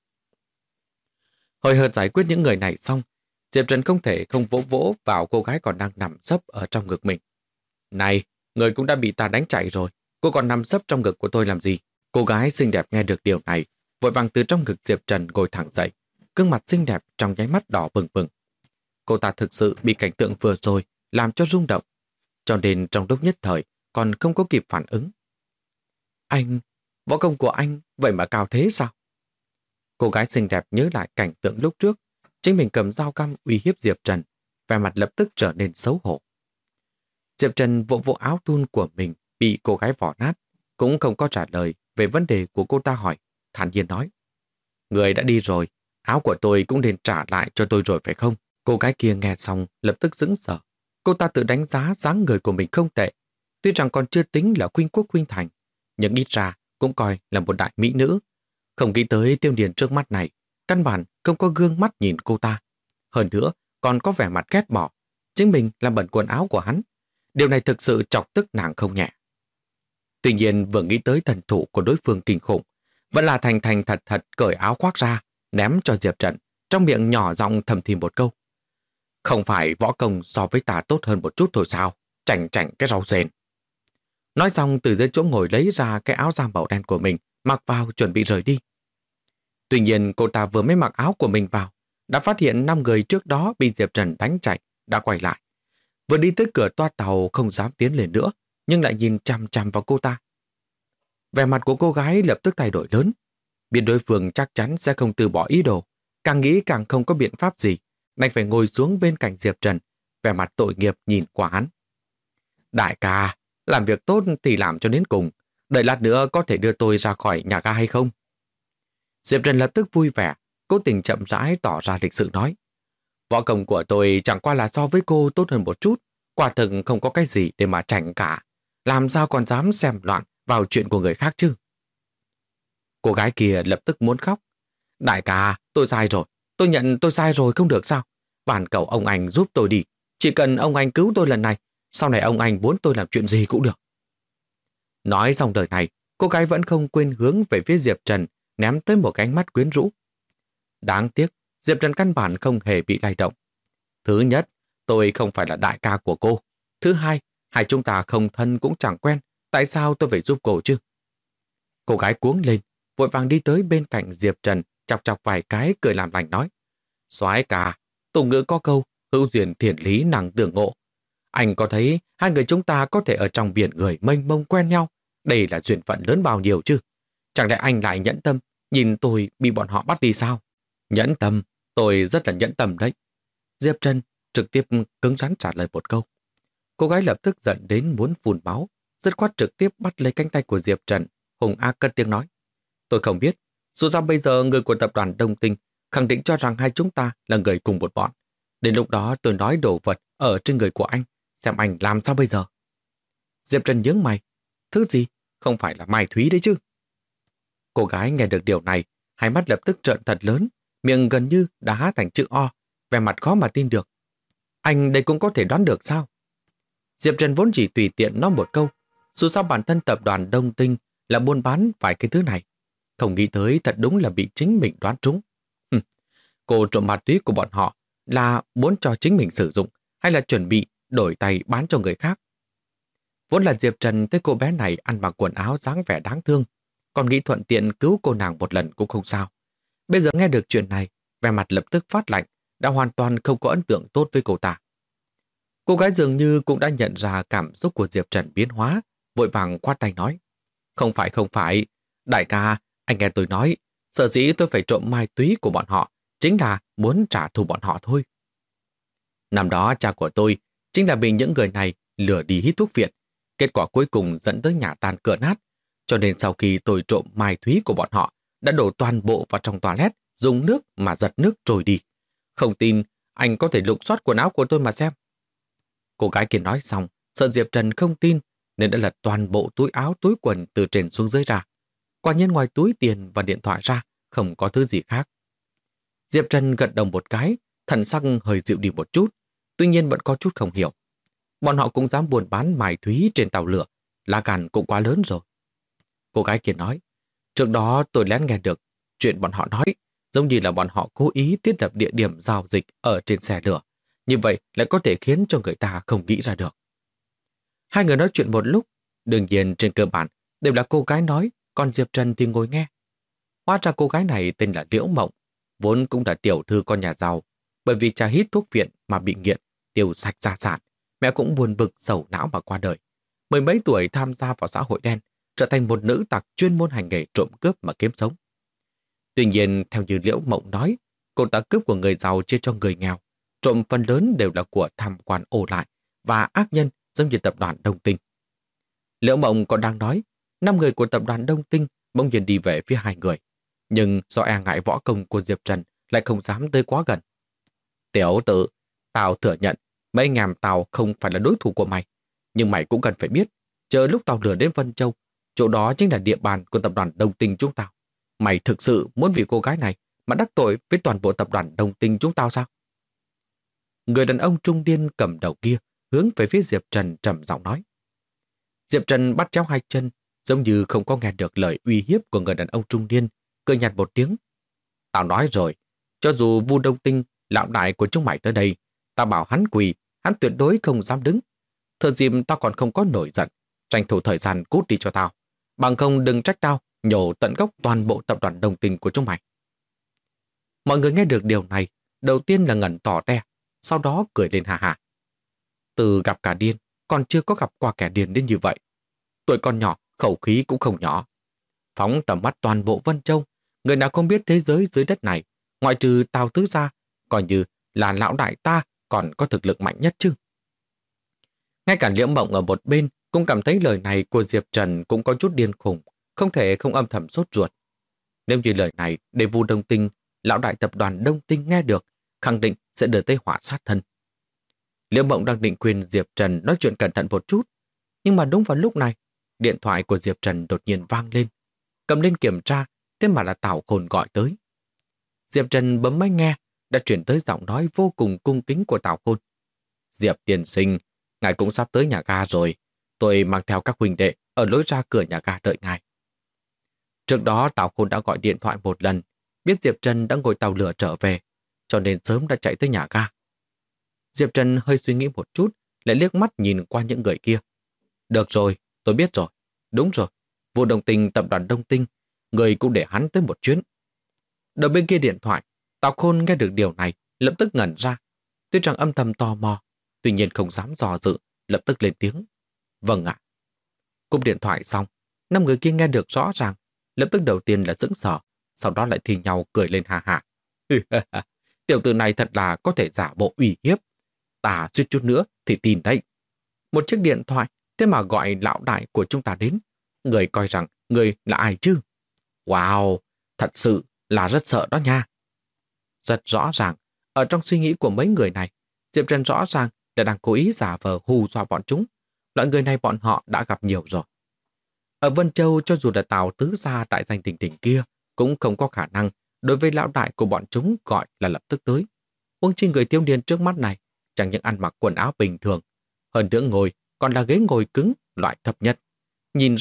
Hồi hợt giải quyết những người này xong, Diệp Trần không thể không vỗ vỗ vào cô gái còn đang nằm sấp ở trong ngực mình. Này, người cũng đã bị ta đánh chạy rồi, cô còn nằm sấp trong ngực của tôi làm gì? Cô gái xinh đẹp nghe được điều này, vội vàng từ trong ngực Diệp Trần ngồi thẳng dậy, gương mặt xinh đẹp trong nháy mắt đỏ bừng bừng. Cô ta thực sự bị cảnh tượng vừa rồi làm cho rung động, cho nên trong lúc nhất thời còn không có kịp phản ứng. Anh, võ công của anh vậy mà cao thế sao? Cô gái xinh đẹp nhớ lại cảnh tượng lúc trước, chính mình cầm dao căm uy hiếp Diệp Trần, vẻ mặt lập tức trở nên xấu hổ. Diệp Trần vỗ vỗ áo thun của mình bị cô gái vỏ nát, cũng không có trả lời về vấn đề của cô ta hỏi, thản nhiên nói. Người đã đi rồi, áo của tôi cũng nên trả lại cho tôi rồi phải không? Cô gái kia nghe xong lập tức sững sờ. Cô ta tự đánh giá dáng người của mình không tệ, tuy rằng còn chưa tính là khuynh quốc khuynh thành, nhưng ít ra cũng coi là một đại mỹ nữ. Không nghĩ tới Tiêu Điền trước mắt này, căn bản không có gương mắt nhìn cô ta. Hơn nữa, còn có vẻ mặt ghét bỏ, chính mình làm bẩn quần áo của hắn. Điều này thực sự chọc tức nàng không nhẹ. Tuy nhiên vừa nghĩ tới thần thủ của đối phương kinh khủng, vẫn là thành thành thật thật cởi áo khoác ra, ném cho Diệp Trần, trong miệng nhỏ giọng thầm thì một câu. Không phải võ công so với ta tốt hơn một chút thôi sao? Chảnh chảnh cái rau rền. Nói xong từ dưới chỗ ngồi lấy ra cái áo da màu đen của mình, mặc vào chuẩn bị rời đi. Tuy nhiên cô ta vừa mới mặc áo của mình vào, đã phát hiện 5 người trước đó bị Diệp Trần đánh chạy, đã quay lại. Vừa đi tới cửa toa tàu không dám tiến lên nữa, nhưng lại nhìn chằm chằm vào cô ta. Vẻ mặt của cô gái lập tức thay đổi lớn. Biết đối phương chắc chắn sẽ không từ bỏ ý đồ, càng nghĩ càng không có biện pháp gì, đành phải ngồi xuống bên cạnh Diệp Trần, vẻ mặt tội nghiệp nhìn qua hắn. Đại ca, làm việc tốt thì làm cho đến cùng, đợi lát nữa có thể đưa tôi ra khỏi nhà ga hay không? Diệp Trần lập tức vui vẻ, cố tình chậm rãi tỏ ra lịch sự nói. Võ công của tôi chẳng qua là so với cô tốt hơn một chút, quả thực không có cái gì để mà chảnh cả. Làm sao còn dám xem loạn vào chuyện của người khác chứ? Cô gái kia lập tức muốn khóc. Đại ca, tôi sai rồi. Tôi nhận tôi sai rồi không được sao? Van cầu ông anh giúp tôi đi. Chỉ cần ông anh cứu tôi lần này, sau này ông anh muốn tôi làm chuyện gì cũng được. Nói xong đời này, cô gái vẫn không quên hướng về phía Diệp Trần, ném tới một cái ánh mắt quyến rũ. Đáng tiếc, Diệp Trần căn bản không hề bị lay động. Thứ nhất, tôi không phải là đại ca của cô. Thứ hai, hai chúng ta không thân cũng chẳng quen. Tại sao tôi phải giúp cô chứ? Cô gái cuống lên, vội vàng đi tới bên cạnh Diệp Trần, chọc chọc vài cái cười làm lành nói. Soái ca, tục ngữ có câu, hữu duyên thiện lý năng tưởng ngộ. Anh có thấy hai người chúng ta có thể ở trong biển người mênh mông quen nhau? Đây là duyên phận lớn bao nhiêu chứ? Chẳng lẽ anh lại nhẫn tâm, nhìn tôi bị bọn họ bắt đi sao? Nhẫn tâm, tôi rất là nhẫn tâm đấy. Diệp Trần trực tiếp cứng rắn trả lời một câu. Cô gái lập tức giận đến muốn phun máu, dứt khoát trực tiếp bắt lấy cánh tay của Diệp Trần, hùng ác cất tiếng nói. Tôi không biết, dù sao bây giờ người của tập đoàn Đông Tinh khẳng định cho rằng hai chúng ta là người cùng một bọn. Đến lúc đó tôi nói đồ vật ở trên người của anh, xem anh làm sao bây giờ. Diệp Trần nhướng mày. Thứ gì? Không phải là Mai Thúy đấy chứ? Cô gái nghe được điều này, hai mắt lập tức trợn thật lớn, miệng gần như đã há thành chữ O, vẻ mặt khó mà tin được. Anh đây cũng có thể đoán được sao? Diệp Trần vốn chỉ tùy tiện nói một câu, dù sao bản thân tập đoàn Đông Tinh là buôn bán vài cái thứ này. Không nghĩ tới thật đúng là bị chính mình đoán trúng. Cô trộm ma túy của bọn họ là muốn cho chính mình sử dụng hay là chuẩn bị đổi tay bán cho người khác? Vốn là Diệp Trần thấy cô bé này ăn mặc quần áo dáng vẻ đáng thương, còn nghĩ thuận tiện cứu cô nàng một lần cũng không sao. Bây giờ nghe được chuyện này, vẻ mặt lập tức phát lạnh, đã hoàn toàn không có ấn tượng tốt với cô ta. Cô gái dường như cũng đã nhận ra cảm xúc của Diệp Trần biến hóa, vội vàng khoát tay nói. Không phải, đại ca, anh nghe tôi nói, sở dĩ tôi phải trộm ma túy của bọn họ, chính là muốn trả thù bọn họ thôi. Năm đó cha của tôi chính là bị những người này lừa đi hít thuốc viện, kết quả cuối cùng dẫn tới nhà tan cửa nát, cho nên sau khi tôi trộm ma túy của bọn họ, đã đổ toàn bộ vào trong toilet, dùng nước mà giật nước trôi đi. Không tin, anh có thể lục soát quần áo của tôi mà xem. Cô gái kia nói xong, sợ Diệp Trần không tin, nên đã lật toàn bộ túi áo túi quần từ trên xuống dưới ra. Quả nhiên ngoài túi tiền và điện thoại ra, không có thứ gì khác. Diệp Trần gật đầu một cái, thần sắc hơi dịu đi một chút, tuy nhiên vẫn có chút không hiểu. Bọn họ cũng dám buôn bán mài thúy trên tàu lửa, lá gan cũng quá lớn rồi. Cô gái kia nói, trước đó tôi lén nghe được chuyện bọn họ nói, giống như là bọn họ cố ý thiết lập địa điểm giao dịch ở trên xe lửa. Như vậy lại có thể khiến cho người ta không nghĩ ra được. Hai người nói chuyện một lúc, đương nhiên trên cơ bản đều là cô gái nói, còn Diệp Trần thì ngồi nghe. Hóa ra cô gái này tên là Liễu Mộng, vốn cũng là tiểu thư con nhà giàu, bởi vì cha hít thuốc viện mà bị nghiện, tiêu sạch gia sản, mẹ cũng buồn bực sầu não mà qua đời. Mười mấy tuổi tham gia vào xã hội đen, trở thành một nữ tặc chuyên môn hành nghề trộm cướp mà kiếm sống. Tuy nhiên, theo như Liễu Mộng nói, cô ta cướp của người giàu chia cho người nghèo, trộm phần lớn đều là của tham quan ổ lại và ác nhân giống như tập đoàn Đông Tinh. Liễu Mộng còn đang nói, 5 người của tập đoàn Đông Tinh bỗng nhiên đi về phía 2 người, nhưng do e ngại võ công của Diệp Trần lại không dám tới quá gần. Tiểu tử, tao thừa nhận mấy anh em tao không phải là đối thủ của mày, nhưng mày cũng cần phải biết, chờ lúc tao lừa đến Vân Châu, chỗ đó chính là địa bàn của tập đoàn Đông Tinh chúng tao. Mày thực sự muốn vì cô gái này mà đắc tội với toàn bộ tập đoàn Đông Tinh chúng tao sao? Người đàn ông trung niên cầm đầu kia hướng về phía Diệp Trần trầm giọng nói. Diệp Trần bắt chéo hai chân, giống như không có nghe được lời uy hiếp của người đàn ông trung niên, cười nhạt một tiếng. Tao nói rồi, cho dù Vu Đông Tinh, lão đại của chúng mày tới đây, tao bảo hắn quỳ, hắn tuyệt đối không dám đứng. Thừa dịp tao còn không có nổi giận, tranh thủ thời gian cút đi cho tao. Bằng không đừng trách tao nhổ tận gốc toàn bộ tập đoàn Đông Tinh của chúng mày. Mọi người nghe được điều này, đầu tiên là ngẩn tỏ te, sau đó cười lên hà hà. Từ gặp cả điên, còn chưa có gặp qua kẻ điên đến như vậy. Tuổi còn nhỏ, khẩu khí cũng không nhỏ. Phóng tầm mắt toàn bộ Vân Châu, người nào không biết thế giới dưới đất này, ngoại trừ Tào Tứ ra, coi như là lão đại ta còn có thực lực mạnh nhất chứ. Ngay cả Liễu Mộng ở một bên cũng cảm thấy lời này của Diệp Trần cũng có chút điên khùng, không thể không âm thầm sốt ruột. Nếu như lời này để Vu Đông Tinh, lão đại tập đoàn Đông Tinh nghe được, khẳng định sẽ đưa tới họa sát thân. Liễu Mộng đang định khuyên Diệp Trần nói chuyện cẩn thận một chút, nhưng mà đúng vào lúc này, điện thoại của Diệp Trần đột nhiên vang lên. Cầm lên kiểm tra, thế mà là Tào Khôn gọi tới. Diệp Trần bấm máy nghe, đã chuyển tới giọng nói vô cùng cung kính của Tào Khôn. Diệp tiên sinh, ngài cũng sắp tới nhà ga rồi. Tôi mang theo các huynh đệ ở lối ra cửa nhà ga đợi ngài. Trước đó Tào Khôn đã gọi điện thoại một lần, biết Diệp Trần đã ngồi tàu lửa trở về, cho nên sớm đã chạy tới nhà ga. Diệp Trần hơi suy nghĩ một chút, lại liếc mắt nhìn qua những người kia. Được rồi, tôi biết rồi. Đúng rồi, Vu Đông Tinh tập đoàn Đông Tinh, người cũng để hắn tới một chuyến. Đầu bên kia điện thoại, Tào Khôn nghe được điều này, lập tức ngẩn ra. Tuy rằng âm thầm tò mò, tuy nhiên không dám dò dự, lập tức lên tiếng. Vâng ạ. Cúp điện thoại xong, 5 người kia nghe được rõ ràng, lập tức đầu tiên là sững sờ, sau đó lại thì nhau cười lên hà hà. Tiểu tử này thật là có thể giả bộ uy hiếp. Ta suýt chút nữa thì tin đấy. Một chiếc điện thoại, thế mà gọi lão đại của chúng ta đến. Người coi rằng người là ai chứ? Wow, thật sự là rất sợ đó nha. Rất rõ ràng, ở trong suy nghĩ của mấy người này, Diệp Trần rõ ràng là đang cố ý giả vờ hù dọa bọn chúng. Loại người này bọn họ đã gặp nhiều rồi. Ở Vân Châu, cho dù là Tào Tứ gia đại danh đỉnh đỉnh kia, cũng không có khả năng đối với lão đại của bọn chúng gọi là lập tức tới. Huống chi người thiếu niên trước mắt này chẳng những ăn mặc quần áo bình thường, hơn nữa ngồi còn là ghế ngồi cứng loại thấp nhất. Nhìn ra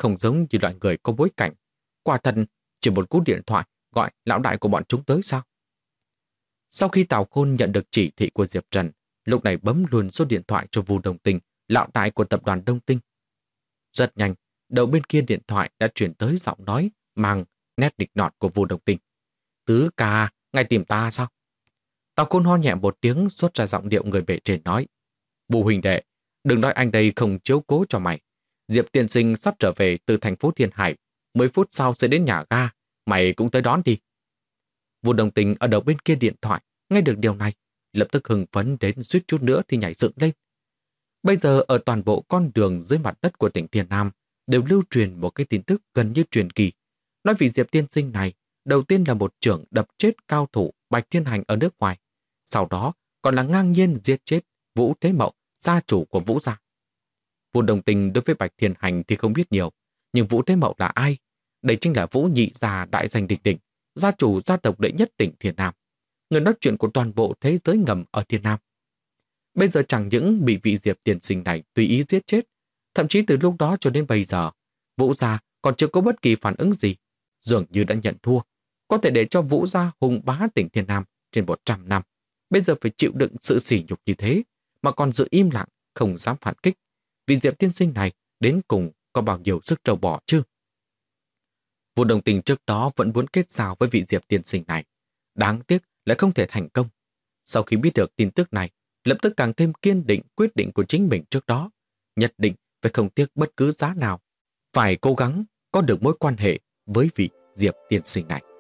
không giống như loại người có bối cảnh. Quả thật, chỉ một cú điện thoại gọi lão đại của bọn chúng tới sao? Sau khi Tào Khôn nhận được chỉ thị của Diệp Trần, lúc này bấm luôn số điện thoại cho Vu Đông Tinh, lão đại của tập đoàn Đông Tinh. Rất nhanh, đầu bên kia điện thoại đã chuyển tới giọng nói mang nét nịnh nọt của Vu Đông Tinh. Tứ ca, ngài tìm ta sao? Tào Khôn ho nhẹ một tiếng xuất ra giọng điệu người bề trên nói. Vu huynh đệ, đừng nói anh đây không chiếu cố cho mày. Diệp tiên sinh sắp trở về từ thành phố Thiên Hải, 10 phút sau sẽ đến nhà ga, mày cũng tới đón đi. Vu Đông Tinh ở đầu bên kia điện thoại nghe được điều này, lập tức hưng phấn đến suýt chút nữa thì nhảy dựng lên. Bây giờ ở toàn bộ con đường dưới mặt đất của tỉnh Thiên Nam đều lưu truyền một cái tin tức gần như truyền kỳ. Nói vì Diệp tiên sinh này đầu tiên là một trưởng đập chết cao thủ Bạch Thiên Hành ở nước ngoài, sau đó còn là ngang nhiên giết chết Vũ Thế Mậu, gia chủ của Vũ gia. Vu Đông Tinh đối với Bạch Thiên Hành thì không biết nhiều, nhưng Vũ Thế Mậu là ai? Đây chính là Vũ nhị gia đại danh đỉnh đỉnh, gia chủ gia tộc đệ nhất tỉnh Thiên Nam, người nói chuyện của toàn bộ thế giới ngầm ở Thiên Nam. Bây giờ chẳng những bị vị Diệp tiên sinh này tùy ý giết chết, thậm chí từ lúc đó cho đến bây giờ, Vũ gia còn chưa có bất kỳ phản ứng gì, dường như đã nhận thua, có thể để cho Vũ gia hùng bá tỉnh Thiên Nam trên 100 năm. Bây giờ phải chịu đựng sự sỉ nhục như thế, mà còn giữ im lặng, không dám phản kích. Vì Diệp tiên sinh này đến cùng có bao nhiêu sức trâu bò chứ? Vu Đông Tinh trước đó vẫn muốn kết giao với vị Diệp tiên sinh này, đáng tiếc lại không thể thành công. Sau khi biết được tin tức này, lập tức càng thêm kiên định quyết định của chính mình trước đó, nhất định phải không tiếc bất cứ giá nào, phải cố gắng có được mối quan hệ với vị Diệp tiên sinh này.